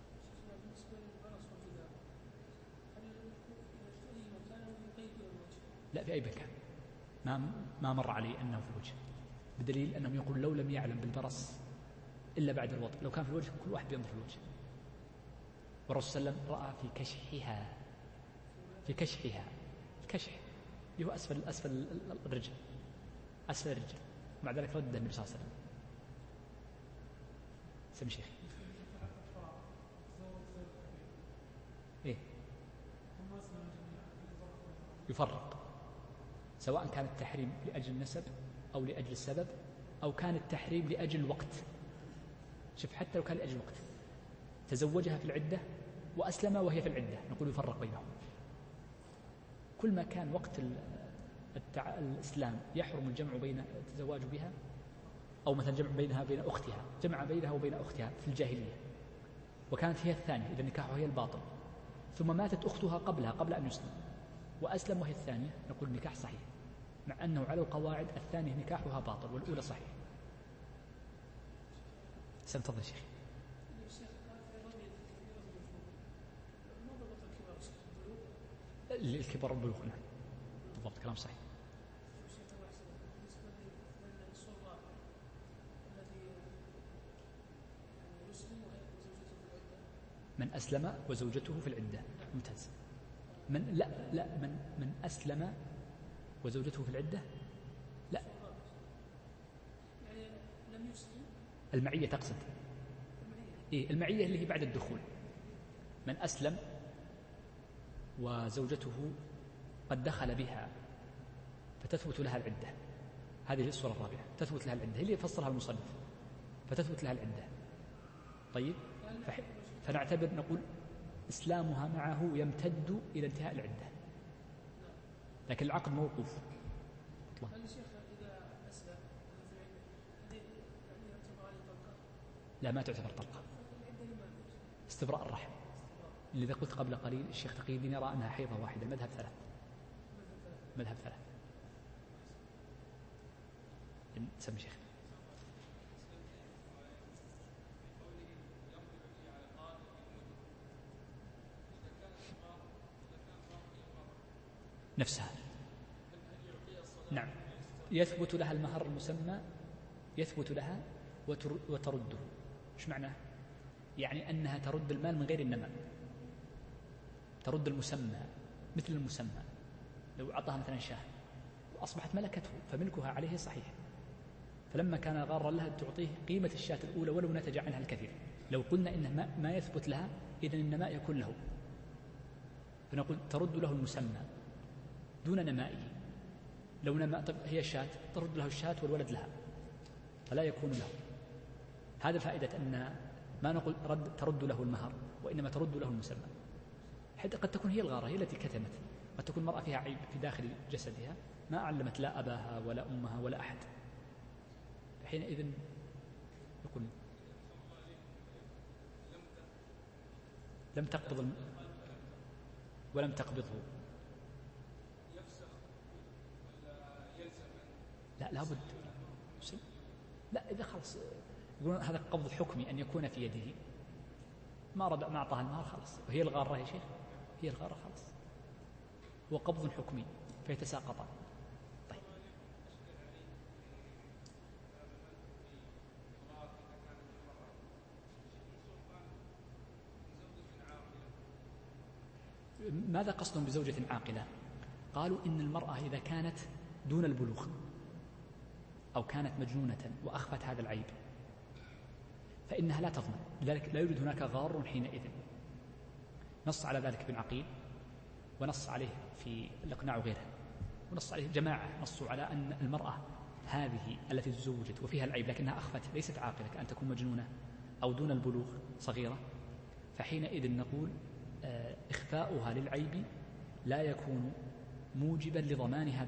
لا في أي مكان، ما ما مر علي أنه في الوجه، بدليل أنهم يقول لو لم يعلم بالبرص إلا بعد الوضع، لو كان في الوجه كل واحد ينظر في الوجه. والرسول صلى الله عليه وسلم رأى في كشحها، في كشحها، الكشح اللي هو أسفل أسفل الرجل، أسفل الرجل، مع ذلك رد النبي صلى الله عليه وسلم. سمي شيخ. إيه؟ يفرق، سواء كان التحريم لأجل النسب أو لأجل السبب، أو كان التحريم لأجل الوقت. شوف حتى لو كان لأجل الوقت، تزوجها في العدة وأسلم وهي في العدة، نقول يفرق بينهم. كل ما كان وقت التع... الإسلام يحرم الجمع بين الزواج بها، أو مثلا جمع بينها وبين أختها، جمع بينها وبين أختها في الجاهلية وكانت هي الثانية، إذا نكاحها هي الباطل، ثم ماتت أختها قبلها قبل أن يسلم وأسلم وهي الثانية، نقول النكاح صحيح، مع أنه على القواعد الثانية نكاحها باطل والأولى صحيح. سنتظر شيخ. الكبر البلوغ، نعم بالضبط، كلام صحيح. من أسلم وزوجته في العدة، ممتاز. من لا لا من من أسلم وزوجته في العدة، لا يعني لم يسلم. المعية تقصد؟ إيه المعية اللي هي بعد الدخول. من أسلم وزوجته قد دخل بها فتثبت لها العدة، هذه الصورة الرابعة، تثبت لها العدة، هي اللي فصلها المصنف، فتثبت لها العدة. طيب فنعتبر نقول إسلامها معه يمتد إلى انتهاء العدة، لكن العقد موقوف. هل الشيخ إذا أسلم لا ما تعتبر طلقة، استبراء الرحم. اللي قلت قبل قليل الشيخ تقي الدين يرى أنها حيضة واحدة، المذهب ثلاث، مذهب ثلاث. سمي شيخ. نفسها، نعم، يثبت لها المهر المسمى، يثبت لها وترده. ايش معناه؟ يعني أنها ترد المال من غير النماء، ترد المسمى مثل المسمى. لو أعطاها مثلا شاه وأصبحت ملكته فملكها عليه صحيح، فلما كان غارا لها تعطيه قيمة الشاة الأولى ولو نتج عنها الكثير. لو قلنا إنه ما يثبت لها إذن النماء يكون له، فنقول ترد له المسمى دون نمائه. لو نما طب هي الشاة ترد له الشاة والولد لها، فلا يكون له. هذا فائدة أن ما نقول رد ترد له المهر، وإنما ترد له المسمى. حتى قد تكون هي الغارة، هي التي كتمت، قد تكون المرأة فيها عيب في داخل جسدها ما علمت لا أباها ولا أمها ولا أحد، حينئذ يقول لم تقبض الم... ولم تقبضه. لا لابد، لا إذا خلص يقولون هذا قبض حكمي أن يكون في يده، ما رد ما أعطاها المهر خلاص، وهي الغارة يا شيخ، هي الغارة خلاص، هو قبض حكمي فيتساقطان. طيب ماذا قصدهم بزوجة عاقلة؟ قالوا إن المرأة إذا كانت دون البلوغ أو كانت مجنونة وأخفت هذا العيب فإنها لا تضمن، لذلك لا يوجد هناك غار حينئذ. نص على ذلك ابن عقيل، ونص عليه في الإقناع وغيره، ونص عليه جماعة نصوا على أن المرأة هذه التي تزوجت وفيها العيب لكنها أخفت ليست عاقلة، كأن تكون مجنونة أو دون البلوغ صغيرة، فحينئذ نقول إخفاؤها للعيب لا يكون موجبا لضمانها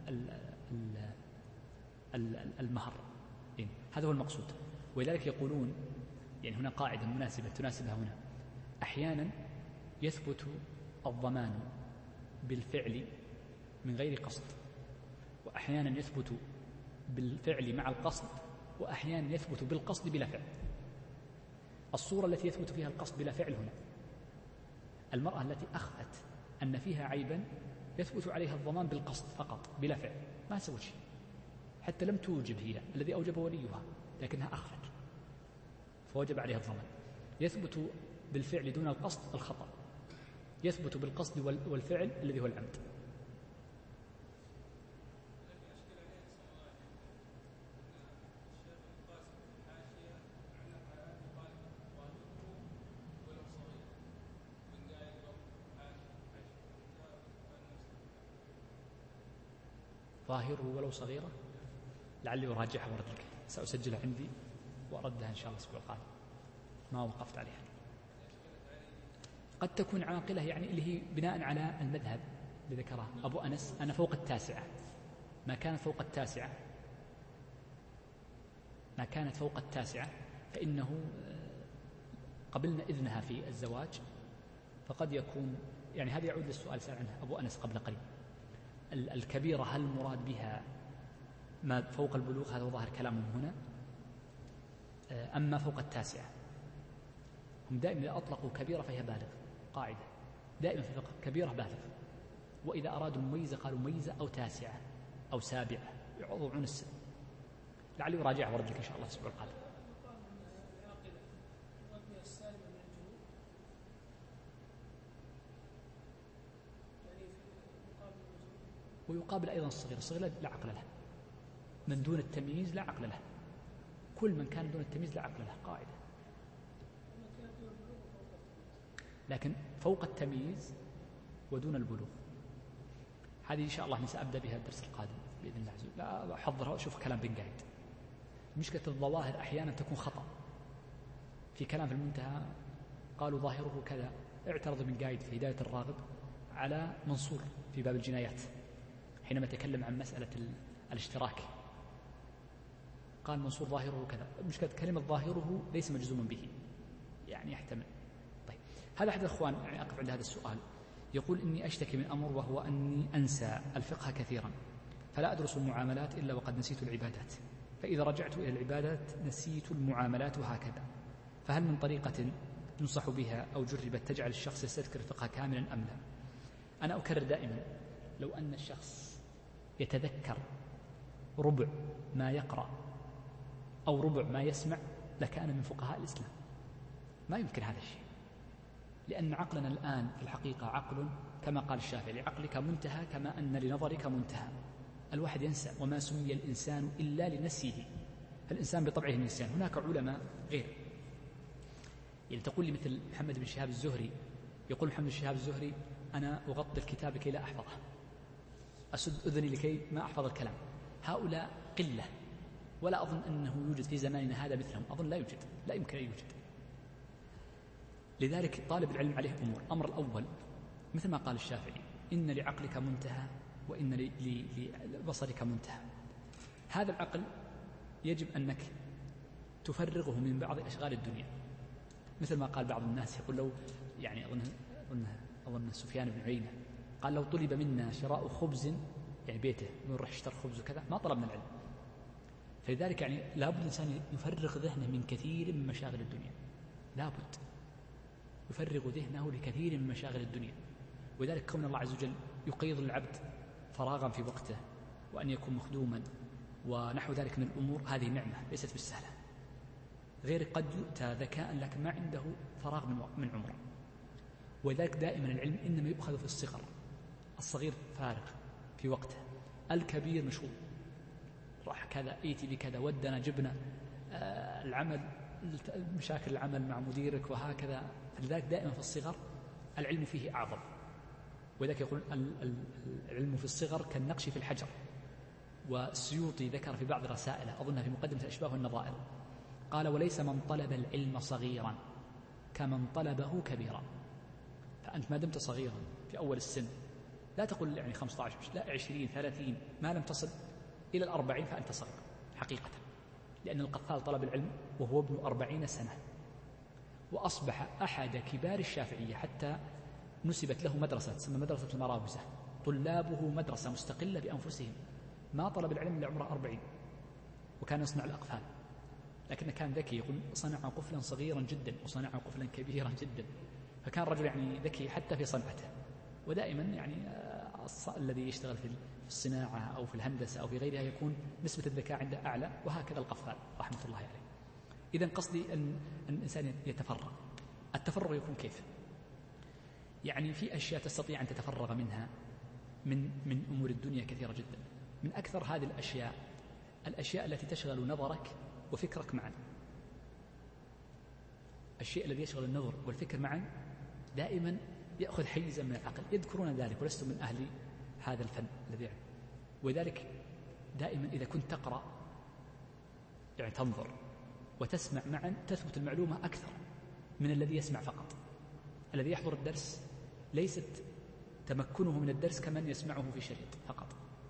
المهر. هذا هو المقصود. ولذلك يقولون يعني هنا قاعدة مناسبة تناسبها هنا، أحيانا يثبت الضمان بالفعل من غير قصد، وأحيانا يثبت بالفعل مع القصد، وأحيانا يثبت بالقصد بلا فعل. الصورة التي يثبت فيها القصد بلا فعل هنا المرأة التي أخفت أن فيها عيبا يثبت عليها الضمان بالقصد فقط بلا فعل، ما سوت شيء حتى لم توجب هي، الذي أوجب وليها، لكنها أخفت فوجب عليها الضمان. يثبت بالفعل دون القصد الخطأ، يثبت بالقصد والفعل الذي هو العمد. ظاهره ولو صغيرة، لعلي أراجعها وأرد لك، سأسجلها عندي وأردها إن شاء الله الأسبوع القادم، ما وقفت عليها. قد تكون عاقلة يعني اللي هي بناء على المذهب اللي ذكره أبو أنس أنا فوق التاسعة، ما كانت فوق التاسعة ما كانت فوق التاسعة فإنه قبلنا إذنها في الزواج، فقد يكون يعني هذا يعود للسؤال سأل عنه أبو أنس قبل قليل، الكبيرة هل المراد بها ما فوق البلوغ؟ هذا ظاهر كلامهم هنا. أما فوق التاسعة هم دائما إذا أطلقوا كبيرة فهي بالغ، قاعدة دائما في الفقه كبيرة بالغ، وإذا أرادوا مميزة قالوا مميزة أو تاسعة أو سابعة يوضعون السن. لعلي أراجع وأرد لك إن شاء الله الأسبوع القادم. ويقابل أيضا الصغير، الصغير لا عقل له، من دون التمييز لا عقل له، كل من كان دون التمييز لا عقل له، قاعدة. لكن فوق التمييز ودون البلوغ هذه إن شاء الله سأبدأ بها الدرس القادم بإذن الله. لا أحضرها وأشوف كلام بن قايد. مشكلة الظواهر أحيانا تكون خطأ، في كلام في المنتهى قالوا ظاهره كذا، اعترض بن قايد في هداية الراغب على منصور في باب الجنايات حينما تكلم عن مسألة الاشتراك، قال منصور ظاهره كذا. مشكلة كلمة ظاهره ليس مجزوما به، يعني يحتمل. طيب هذا أحد الأخوان يعني أقف عند هذا السؤال، يقول إني أشتكي من أمر وهو أني أنسى الفقه كثيرا، فلا أدرس المعاملات إلا وقد نسيت العبادات، فإذا رجعت إلى العبادات نسيت المعاملات وهكذا، فهل من طريقة ينصح بها أو جربت تجعل الشخص يستذكر الفقه كاملا أم لا؟ أنا أكرر دائما لو أن الشخص يتذكر ربع ما يقرأ أو ربع ما يسمع لكان من فقهاء الإسلام. ما يمكن هذا الشيء، لأن عقلنا الآن في الحقيقة عقل كما قال الشافعي لعقلك منتهى كما أن لنظرك منتهى. الواحد ينسى، وما سمي الإنسان إلا لنسيه، فالإنسان بطبعه النسيان. هناك علماء غير، يعني تقول لي مثل محمد بن شهاب الزهري، يقول محمد بن شهاب الزهري أنا أغطي الكتاب لكي لا أحفظه، أسد أذني لكي ما أحفظ الكلام. هؤلاء قلة، ولا أظن أنه يوجد في زماننا هذا مثلهم، أظن لا يوجد، لا يمكن أن يوجد. لذلك طالب العلم عليه أمور. أمر الأول مثل ما قال الشافعي إن لعقلك منتهى وإن لبصرك منتهى. هذا العقل يجب أنك تفرغه من بعض أشغال الدنيا، مثل ما قال بعض الناس يقول لو يعني أظن أظن, أظن سفيان بن عيينة قال لو طلب منا شراء خبز يعني بيته نروح اشتري خبز وكذا ما طلبنا العلم. فلذلك يعني لابد الإنسان يفرغ ذهنه من كثير من مشاغل الدنيا، لابد يفرغ ذهنه لكثير من مشاغل الدنيا. ولذلك كون الله عز وجل يقيض العبد فراغا في وقته وأن يكون مخدوما ونحو ذلك من الأمور، هذه نعمة ليست بالسهلة. غير قد يؤتى ذكاء لكن ما عنده فراغ من عمره. ولذلك دائما العلم إنما يؤخذ في الصغر، الصغير فارغ في وقته، الكبير مشغول، راح كذا ايتي بكذا ودنا جبنا آه العمل، مشاكل العمل مع مديرك وهكذا. فلذلك دائما في الصغر العلم فيه أعظم. ولذلك يقول العلم في الصغر كالنقش في الحجر. والسيوطي ذكر في بعض رسائله أظنها في مقدمة الأشباه والنظائر قال وليس من طلب العلم صغيرا كمن طلبه كبيرا. فأنت ما دمت صغيرا في أول السن، لا تقول يعني خمسة عشر لا عشرين ثلاثين، ما لم تصل إلى الأربعين فأنت صغير حقيقة. لأن القفال طلب العلم وهو ابن أربعين سنة، وأصبح أحد كبار الشافعية، حتى نسبت له مدرسة تسمى مدرسة المراوزة، طلابه مدرسة مستقلة بأنفسهم، ما طلب العلم إلا عمره أربعين، وكان يصنع الأقفال، لكنه كان ذكي، يقول صنع قفلا صغيرا جدا وصنع قفلا كبيرا جدا، فكان رجل يعني ذكي حتى في صنعته. ودائما يعني الذي يشتغل في الصناعة أو في الهندسة أو في غيرها يكون نسبة الذكاء عنده أعلى، وهكذا القفال رحمة الله عليه. إذن قصدي أن الإنسان يتفرغ. التفرغ يكون كيف؟ يعني في أشياء تستطيع أن تتفرغ منها من من أمور الدنيا كثيرة جدا. من أكثر هذه الأشياء الأشياء التي تشغل نظرك وفكرك معا. الشيء الذي يشغل النظر والفكر معا دائما يأخذ حيزا من العقل. يذكرون ذلك ولست من أهل هذا الفن الذي يعني. وذلك دائما إذا كنت تقرأ يعني تنظر وتسمع معا تثبت المعلومة أكثر من الذي يسمع فقط. الذي يحضر الدرس ليست تمكنه من الدرس كمن يسمعه في شريط فقط،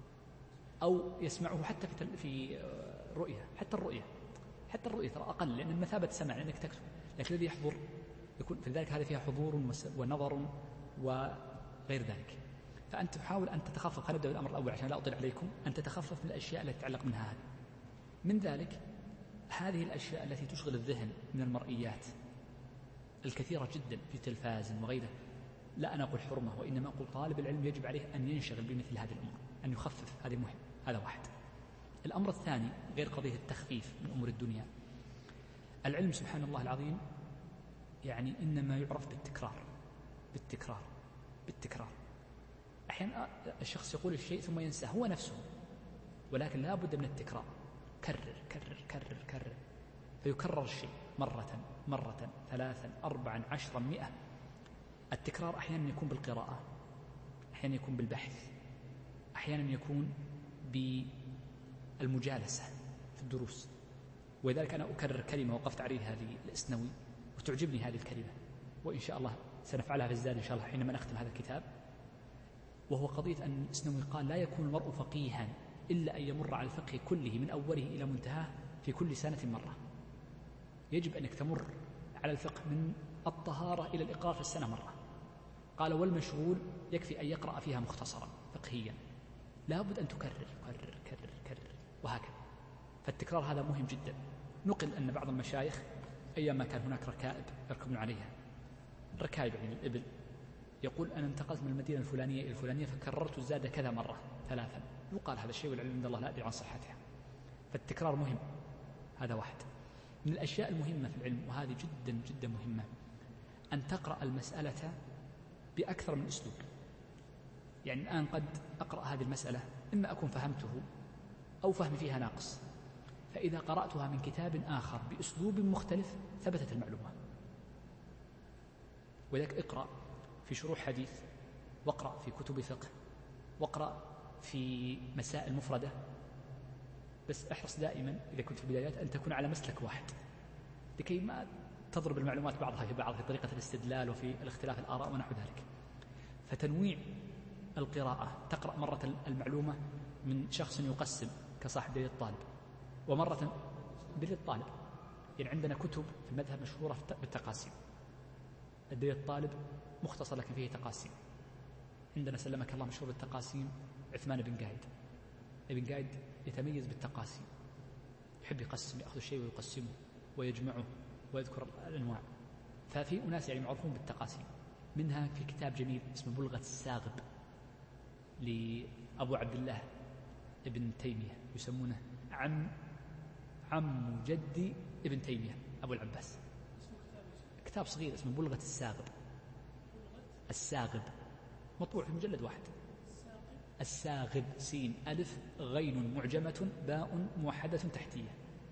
أو يسمعه حتى في في رؤية. حتى الرؤية حتى الرؤية ترى أقل، لأن المثابة سمع لأنك تكتب، لكن الذي يحضر يكون في ذلك هذا فيها حضور ونظر وغير ذلك. فأنت تحاول أن تتخفف. خلينا نبدأ بالأمر الأول عشان لا أطيل عليكم. أن تتخفف من الأشياء التي تتعلق منها هذه. من ذلك هذه الأشياء التي تشغل الذهن من المرئيات الكثيرة جدا في تلفاز وغيره. لا أنا أقول حرمة، وإنما أقول طالب العلم يجب عليه أن ينشغل بمثل هذه الأمور، أن يخفف. هذه مهم. هذا واحد. الأمر الثاني غير قضية التخفيف من أمور الدنيا. العلم سبحان الله العظيم يعني إنما يعرف بالتكرار بالتكرار بالتكرار. أحيانا الشخص يقول الشيء ثم ينساه هو نفسه، ولكن لا بد من التكرار. كرر كرر كرر كرر فيكرر الشيء مرة مرة ثلاثا أربعا عشرا مئة. التكرار أحيانا يكون بالقراءة، أحيانا يكون بالبحث، أحيانا يكون بالمجالسة في الدروس. ولذلك أنا أكرر كلمة وقفت عليها هذه الإسنوي وتعجبني هذه الكلمة، وإن شاء الله سنفعلها في الزاد إن شاء الله حينما نختم هذا الكتاب. وهو قضية أن الإسنوي قال لا يكون المرء فقيها إلا أن يمر على الفقه كله من أوله إلى منتهاه في كل سنة مرة. يجب أنك تمر على الفقه من الطهارة إلى الإقرار في السنة مرة. قال والمشغول يكفي أن يقرأ فيها مختصرا فقهيا. لا بد أن تكرر كرر كرر كرر وهكذا. فالتكرار هذا مهم جدا. نقل أن بعض المشايخ أيام ما كان هناك ركائب يركبون عليها، الركائب يعني الإبل، يقول أنا انتقلت من المدينة الفلانية إلى الفلانية فكررت الزاد كذا مرة ثلاثا. يقال هذا الشيء والعلم عند الله لا أدري عن صحتها. فالتكرار مهم. هذا واحد. من الأشياء المهمة في العلم، وهذه جدا جدا مهمة، أن تقرأ المسألة بأكثر من أسلوب. يعني الآن قد أقرأ هذه المسألة إما أكون فهمته أو فهمي فيها ناقص، فإذا قرأتها من كتاب آخر بأسلوب مختلف ثبتت المعلومة. ولذلك اقرأ في شروح حديث، واقرأ في كتب فقه، واقرأ في مسائل مفردة، بس احرص دائما إذا كنت في البدايات أن تكون على مسلك واحد لكي ما تضرب المعلومات بعضها في بعض في طريقة الاستدلال وفي الاختلاف الآراء ونحو ذلك. فتنويع القراءة، تقرأ مرة المعلومة من شخص يقسم كصاحب دليل الطالب، ومرة دليل الطالب. يعني عندنا كتب في المذهب مشهورة بالتقاسيم. الدليل الطالب مختصر لكن فيه تقاسيم. عندنا سلمك الله مشهور بالتقاسيم عثمان بن قايد. ابن قايد يتميز بالتقاسيم، يحب يقسم، يأخذ الشيء ويقسمه ويجمعه ويذكر الأنواع. ففي أناس يعني معروفون بالتقاسيم. منها في كتاب جميل اسمه بلغة الساغب لأبو عبد الله ابن تيمية، يسمونه عم عم جدي ابن تيمية أبو العباس. كتاب صغير اسمه بلغة الساغب. الساغب مطبوع في مجلد واحد. الساغب سين ألف غين معجمة باء موحدة تحتية،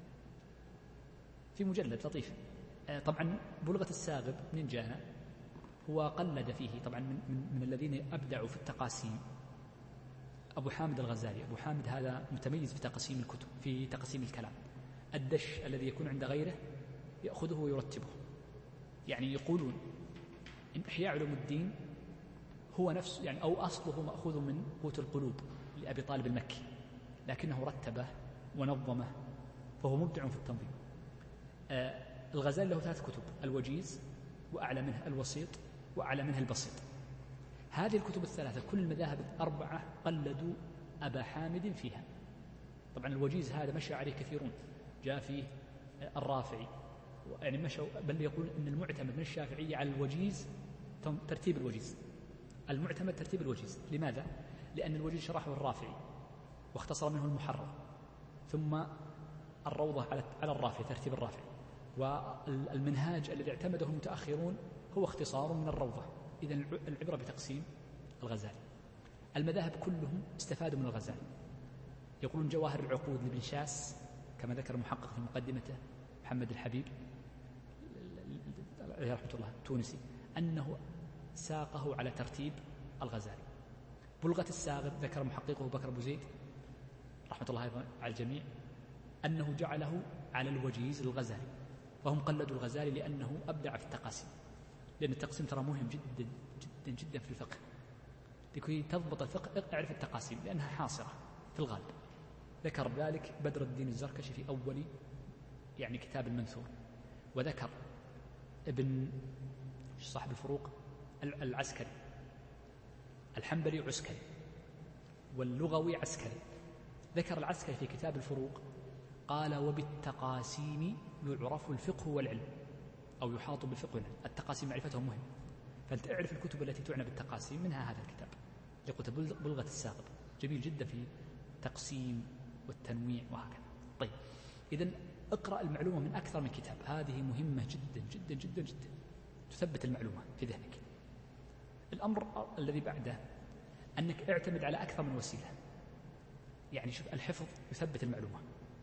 في مجلد لطيف. طبعا بلغة الساغب من جانا هو قلد فيه طبعا من, من, من الذين أبدعوا في التقاسيم أبو حامد الغزالي. أبو حامد هذا متميز في تقسيم الكتب، في تقسيم الكلام. الدش الذي يكون عند غيره يأخذه ويرتبه. يعني يقولون إن إحياء علوم الدين هو نفس يعني أو أصله مأخوذ من قوت القلوب لأبي طالب المكي، لكنه رتبه ونظمه، فهو مبدع في التنظيم. آه الغزالي له ثلاث كتب: الوجيز، وأعلى منها الوسيط، وأعلى منها البسيط. هذه الكتب الثلاثة كل المذاهب الأربعة قلدوا أبا حامد فيها. طبعا الوجيز هذا مشى عليه كثيرون، جاء فيه الرافعي يعني مشوا، بل يقول أن المعتمد من الشافعية على الوجيز ترتيب الوجيز، المعتمد ترتيب الوجيز. لماذا؟ لأن الوجيز شرحه الرافعي واختصر منه المحرر، ثم الروضة على على الرافعي ترتيب الرافعي، والمنهاج الذي اعتمده المتأخرون هو اختصار من الروضة. إذن العبرة بتقسيم الغزالي. المذاهب كلهم استفادوا من الغزالي. يقولون جواهر العقود لابن شاس كما ذكر المحقق في مقدمته محمد الحبيب عليه رحمة الله التونسي أنه ساقه على ترتيب الغزالي. بلغة الساغر ذكر محققه بكر أبو زيد رحمة الله أيضا على الجميع أنه جعله على الوجيز للغزالي، وهم قلدوا الغزالي لأنه أبدع في التقاسيم، لأن التقسيم ترى مهم جدا جدا جدا في الفقه. لكي تضبط الفقه اعرف التقاسيم لأنها حاصرة في الغالب. ذكر ذلك بدر الدين الزركشي في أول يعني كتاب المنثور، وذكر ابن صاحب الفروق العسكري الحنبلي عسكري واللغوي عسكري. ذكر العسكري في كتاب الفروق قال وبالتقاسيم يعرف الفقه والعلم أو يحاط بالفقه والعلم. التقاسيم معرفته مهم، فأنت اعرف الكتب التي تعنى بالتقاسيم، منها هذا الكتاب لقلت بلغة الساقط جميل جدا في تقسيم والتنويع وهكذا. طيب إذن اقرأ المعلومة من أكثر من كتاب، هذه مهمة جدا جدا جدا جدا، تثبت المعلومة في ذهنك. الأمر الذي بعده أنك اعتمد على أكثر من وسيلة. يعني شوف الحفظ يثبت المعلومة،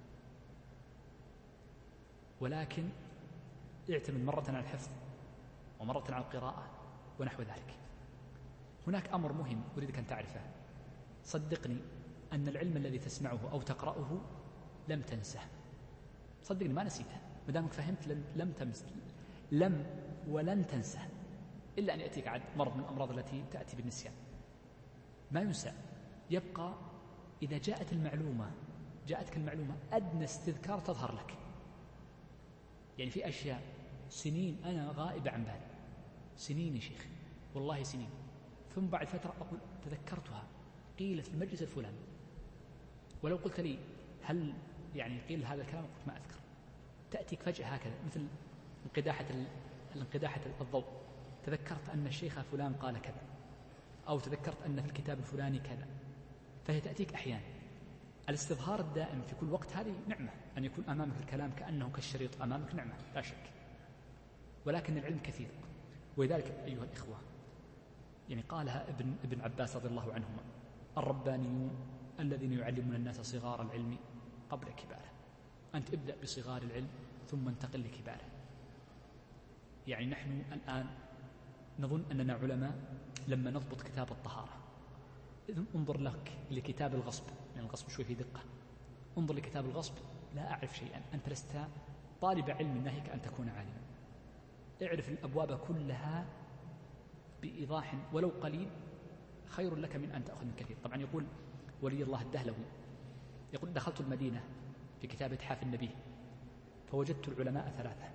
ولكن اعتمد مرة على الحفظ ومرة على القراءة ونحو ذلك. هناك أمر مهم أريدك أن تعرفه، صدقني أن العلم الذي تسمعه أو تقرأه لم تنسه، صدقني ما نسيته، ما دامك فهمت لم لم تمس لم ولن تنسه، إلا أن يأتيك عاد مرض من الأمراض التي تأتي بالنسيان. ما ينسى، يبقى إذا جاءت المعلومة جاءتك المعلومة أدنى استذكار تظهر لك. يعني في أشياء سنين أنا غائبة عن بالي، سنين يا شيخ والله سنين، ثم بعد فترة أقول تذكرتها، قيل في المجلس الفلاني، ولو قلت لي هل يعني قيل هذا الكلام قلت ما أذكر. تأتيك فجأة هكذا مثل انقداحة الانقداحة الضوء، تذكرت أن الشيخ فلان قال كذا، أو تذكرت أن في الكتاب الفلاني كذا، فهي تأتيك أحيانا. الاستظهار الدائم في كل وقت هذه نعمة، أن يكون أمامك الكلام كأنه كالشريط أمامك نعمة لا شك، ولكن العلم كثير. ولذلك أيها الإخوة يعني قالها ابن, ابن عباس رضي الله عنهما: الربانيون الذين يعلمون الناس صغار العلم قبل كباره. أنت ابدأ بصغار العلم ثم انتقل لكباره. يعني نحن الآن نظن أننا علماء لما نضبط كتاب الطهارة. إذن انظر لك لكتاب الغصب، يعني الغصب شوي في دقة، انظر لكتاب الغصب لا أعرف شيئا، أنت لست طالب علم ناهيك أن تكون عالما. اعرف الأبواب كلها بإيضاح ولو قليل خير لك من أن تأخذ من كثير. طبعا يقول ولي الله الدهلوي يقول: دخلت المدينة في كتاب إتحاف النبي فوجدت العلماء ثلاثة: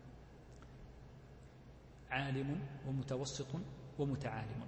عالم ومتوسط ومتعالم.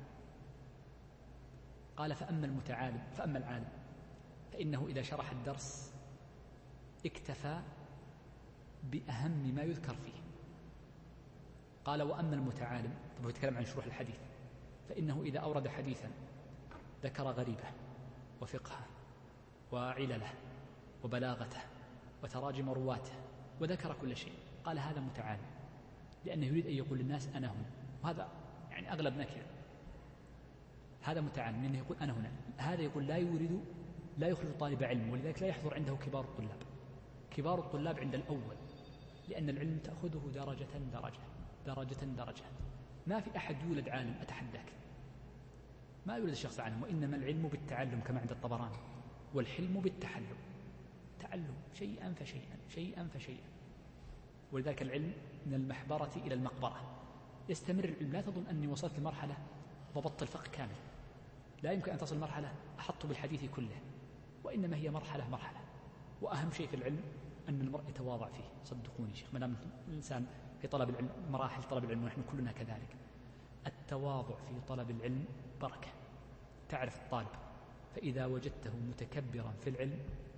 قال: فأما المتعالم فأما العالم فإنه إذا شرح الدرس اكتفى بأهم ما يذكر فيه. قال: وأما المتعالم، طب هو يتكلم عن شروح الحديث، فإنه إذا أورد حديثا ذكر غريبه وفقهه وعلله وبلاغته وتراجم رواته وذكر كل شيء. قال: هذا متعالم، لأنه يريد أن يقول للناس أنا هنا، وهذا يعني أغلبنا كذا. هذا متعالم لأنه يقول أنا هنا. هذا يقول لا يريد لا يخرج طالب علم، ولذلك لا يحضر عنده كبار الطلاب. كبار الطلاب عند الأول، لأن العلم تأخذه درجة درجة درجة درجة. ما في أحد يولد عالم، أتحداك ما يولد الشخص عالم، وإنما العلم بالتعلم كما عند الطبراني، والحلم بالتحلم. تعلم شيئا فشيئا شيئا فشيئا. ولذلك العلم من المحبرة إلى المقبرة، يستمر العلم. لا تظن أني وصلت لمرحلة ضبطت الفقه كامل، لا يمكن أن تصل مرحلة أحط بالحديث كله، وإنما هي مرحلة مرحلة. وأهم شيء في العلم أن المرء يتواضع فيه. صدقوني شيخ، ما دام الإنسان في طلب العلم مراحل طلب العلم ونحن كلنا كذلك، التواضع في طلب العلم بركة. تعرف الطالب، فإذا وجدته متكبرا في العلم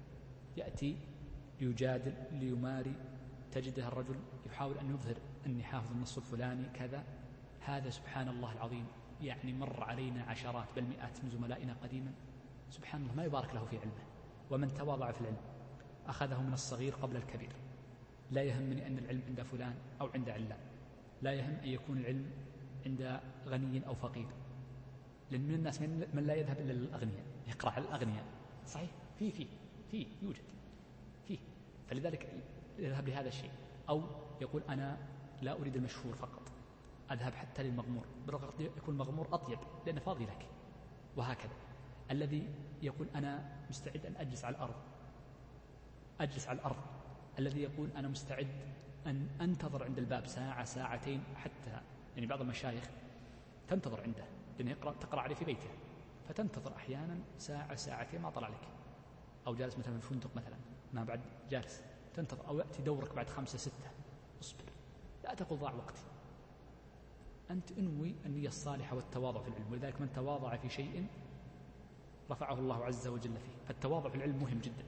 يأتي ليجادل ليماري، تجده الرجل يحاول أن يظهر أني حافظ النص الفلاني كذا. هذا سبحان الله العظيم يعني مر علينا عشرات بل مئات من زملائنا قديما سبحان الله ما يبارك له في علمه، ومن تواضع في العلم أخذه من الصغير قبل الكبير. لا يهمني أن العلم عند فلان أو عند علان، لا يهم أن يكون العلم عند غني أو فقير، لأن من الناس من لا يذهب إلا للأغنياء يقرأ على الأغنياء. صحيح، في في في يوجد فيه، فلذلك يذهب لهذا الشيء. أو يقول أنا لا أريد المشهور فقط، أذهب حتى للمغمور، بالرغم يكون المغمور أطيب لأنه فاضي لك. وهكذا الذي يقول أنا مستعد أن أجلس على الأرض أجلس على الأرض، الذي يقول أنا مستعد أن أنتظر عند الباب ساعة ساعتين، حتى يعني بعض المشايخ تنتظر عنده لأنه يقرأ تقرأ عليه في بيته، فتنتظر أحيانا ساعة ساعتين ما طلع لك، أو جالس مثلا في الفندق مثلا ما بعد جالس تنتظر، أو يأتي دورك بعد خمسة ستة. اصبر، لا تقل ضاع وقتي، أنت انوي النية الصالحة والتواضع في العلم. ولذلك من تواضع في شيء رفعه الله عز وجل فيه، فالتواضع في العلم مهم جدا.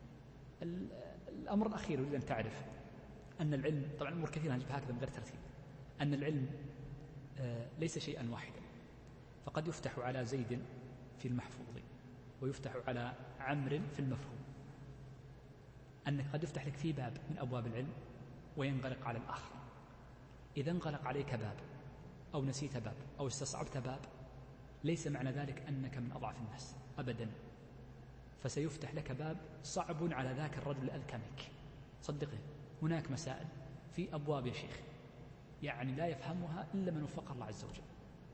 الأمر الأخير أريد أن تعرف أن العلم، طبعا الأمور كثيرة نجيب هكذا من غير ترتيب، أن العلم ليس شيئا واحدا، فقد يفتح على زيد في المحفوظ ويفتح على عمرو في المفهوم. أنك قد يفتح لك في باب من أبواب العلم وينغلق على الآخر. إذا انغلق عليك باب أو نسيت باب أو استصعبت باب ليس معنى ذلك أنك من أضعف الناس أبدا، فسيفتح لك باب صعب على ذاك الرجل الأذكى منك. صدقني هناك مسائل في أبواب يا شيخ يعني لا يفهمها إلا من وفق الله عز وجل.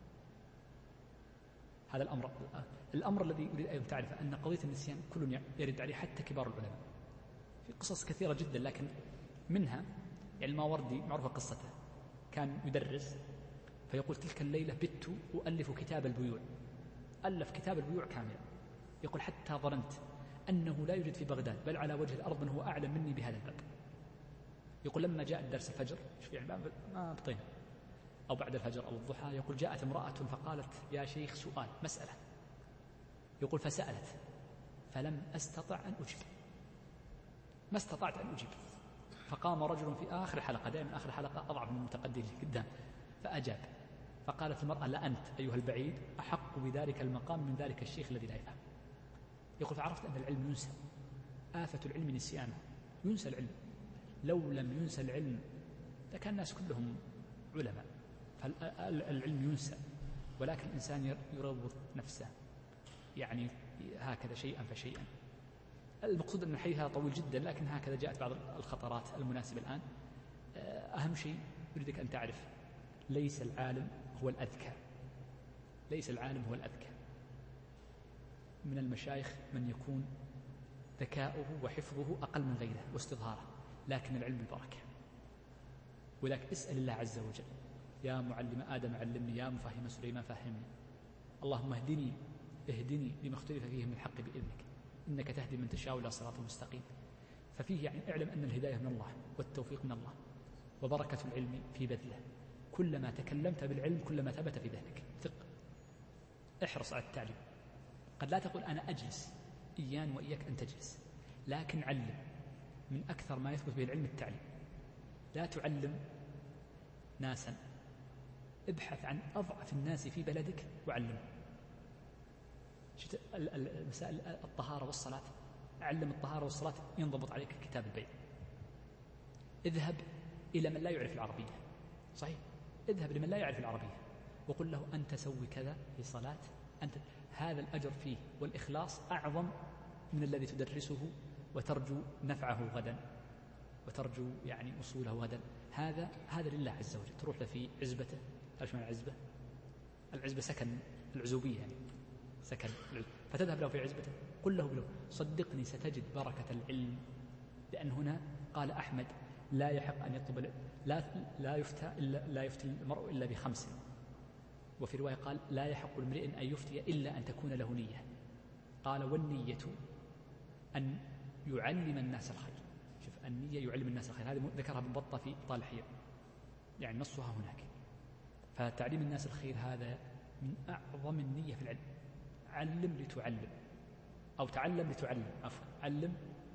هذا الأمر الأمر الذي أريد أن تعرف أن قضية النسيان كل يرد عليه حتى كبار العلماء في قصص كثيرة جدا، لكن منها يعني الماوردي معروفة قصته، كان يدرس فيقول تلك الليلة بت أؤلف كتاب البيوع، ألف كتاب البيوع كاملا. يقول حتى ظننت أنه لا يوجد في بغداد بل على وجه الأرض من هو أعلم مني بهذا الباب. يقول لما جاء الدرس الفجر يعني ما بطينا أو بعد الفجر أو الضحى، يقول جاءت امرأة فقالت يا شيخ سؤال مسألة، يقول فسألت فلم أستطع أن أجيب، ما استطعت أن أجيب، فقام رجل في آخر الحلقة، دائما آخر الحلقة أضعف من المتقدم قدام، فأجاب فقالت المرأة لا أنت أيها البعيد أحق بذلك المقام من ذلك الشيخ الذي لا يفهم. يقول فعرفت أن العلم ينسى، آفة العلم نسيانه، ينسى العلم. لو لم ينسى العلم لكان الناس كلهم علماء، فالعلم ينسى، ولكن الإنسان يروض نفسه يعني هكذا شيئا فشيئا. المقصود أن الحديث هذا طويل جدا، لكن هكذا جاءت بعض الخطرات المناسبة الآن. أهم شيء أريدك أن تعرف ليس العالم هو الأذكى، ليس العالم هو الأذكى. من المشايخ من يكون ذكاؤه وحفظه أقل من غيره واستظهاره، لكن العلم البركة. ولكن اسأل الله عز وجل يا معلم آدم علمني، يا مفهم سليمان فهمني، اللهم اهدني اهدني لما اختلف فيه من الحق بإذنك إنك تهدي من تشاء إلى صراط مستقيم. ففيه يعني اعلم أن الهداية من الله والتوفيق من الله وبركة العلم في بذله. كلما تكلمت بالعلم كلما ثبت في ذهنك. ثق، احرص على التعليم. قد لا تقول أنا أجلس، إيان وإياك أن تجلس، لكن علم. من أكثر ما يثبت به العلم التعليم. لا تعلم ناسا، ابحث عن أضعف الناس في بلدك وعلمه. المسائل الطهارة والصلاة، علم الطهارة والصلاة ينضبط عليك كتاب البيع. اذهب إلى من لا يعرف العربية، صحيح، اذهب لمن لا يعرف العربية وقل له أنت سوي كذا في صلاة، أنت هذا الأجر فيه والإخلاص أعظم من الذي تدرسه وترجو نفعه غدا وترجو يعني أصوله غدا. هذا هذا لله عز وجل. تروح له في عزبته، تعرف معنى العزبة؟ العزبة سكن، العزوبية يعني سكن، فتذهب له في عزبته قل له بلو صدقني ستجد بركة العلم. لأن هنا قال أحمد لا يحق أن يطلب، لا لا يفتى إلا لا يفتي المرء إلا بخمس، وفي رواية قال لا يحق المرء أن يفتي إلا أن تكون له نية. قال والنية أن يعلم الناس الخير. شوف، النية يعلم الناس الخير، هذه ذكرها ابن بطة في طالحية، يعني نصها هناك. فتعليم الناس الخير هذا من أعظم النية في العلم. علم لتعلم، أو تعلم لتعلم، عفوا علم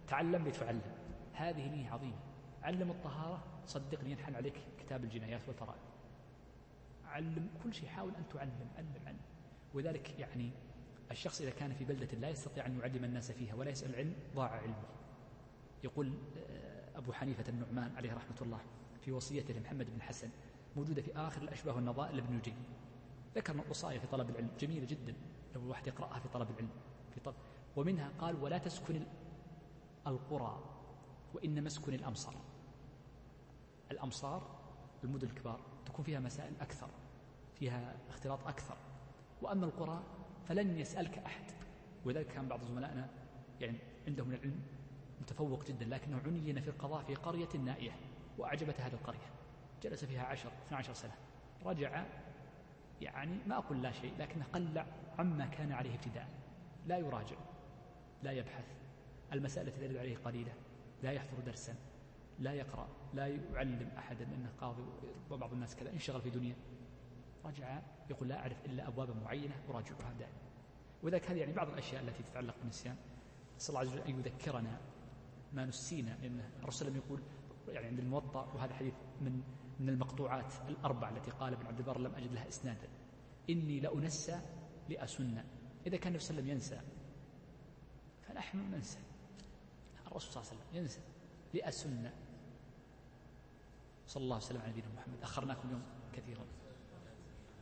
تعلم لتعلم، هذه نية عظيمة. علم الطهارة، صدقني ينحن عليك كتاب الجنايات والفرائض. علم كل شيء، حاول أن تعلم علم علم. وذلك يعني الشخص إذا كان في بلدة لا يستطيع أن يعلم الناس فيها ولا يسأل العلم ضاع علمه. يقول أبو حنيفة النعمان عليه رحمة الله في وصيته لمحمد بن حسن، موجودة في آخر الأشباه والنظائر لابن نجي، ذكر وصايا في طلب العلم جميلة جدا لو الواحد يقرأها في طلب العلم في طلب. ومنها قال: ولا تسكن القرى وإنما اسكن الأمصار. الأمصار المدن الكبار تكون فيها مسائل أكثر، فيها اختلاط أكثر، وأما القرى فلن يسألك أحد. وذلك كان بعض زملائنا يعني عندهم العلم متفوق جدا، لكنه عني في القضاء في قرية نائية وأعجبت هذه القرية، جلس فيها عشر اثنى عشر سنة، رجع يعني ما أقول لا شيء، لكنه قلع عما كان عليه ابتداء، لا يراجع، لا يبحث، المسائل التي ترد عليه قليلة، لا يحضر درسا، لا يقرأ، لا يعلم أحدا أنه قاضي، وبعض الناس كذا انشغل في دنيا. رجع يقول: لا أعرف إلا أبوابا معينة أراجعها دائما. وذلك هذه يعني بعض الأشياء التي تتعلق بالنسيان. صلى الله عز وجل أن يذكرنا ما نسينا، لأن الرسول صلى الله عليه وسلم يقول يعني عند الموطأ، وهذا حديث من من المقطوعات الأربع التي قال ابن عبد البر لم أجد لها إسنادا: إني لأنسى لأسنى. إذا كان النبي صلى الله عليه وسلم ينسى فنحن ننسى، الرسول صلى الله عليه وسلم ينسى لأسنى. صلى الله عليه وسلم على نبينا محمد. أخرناكم اليوم كثيرا.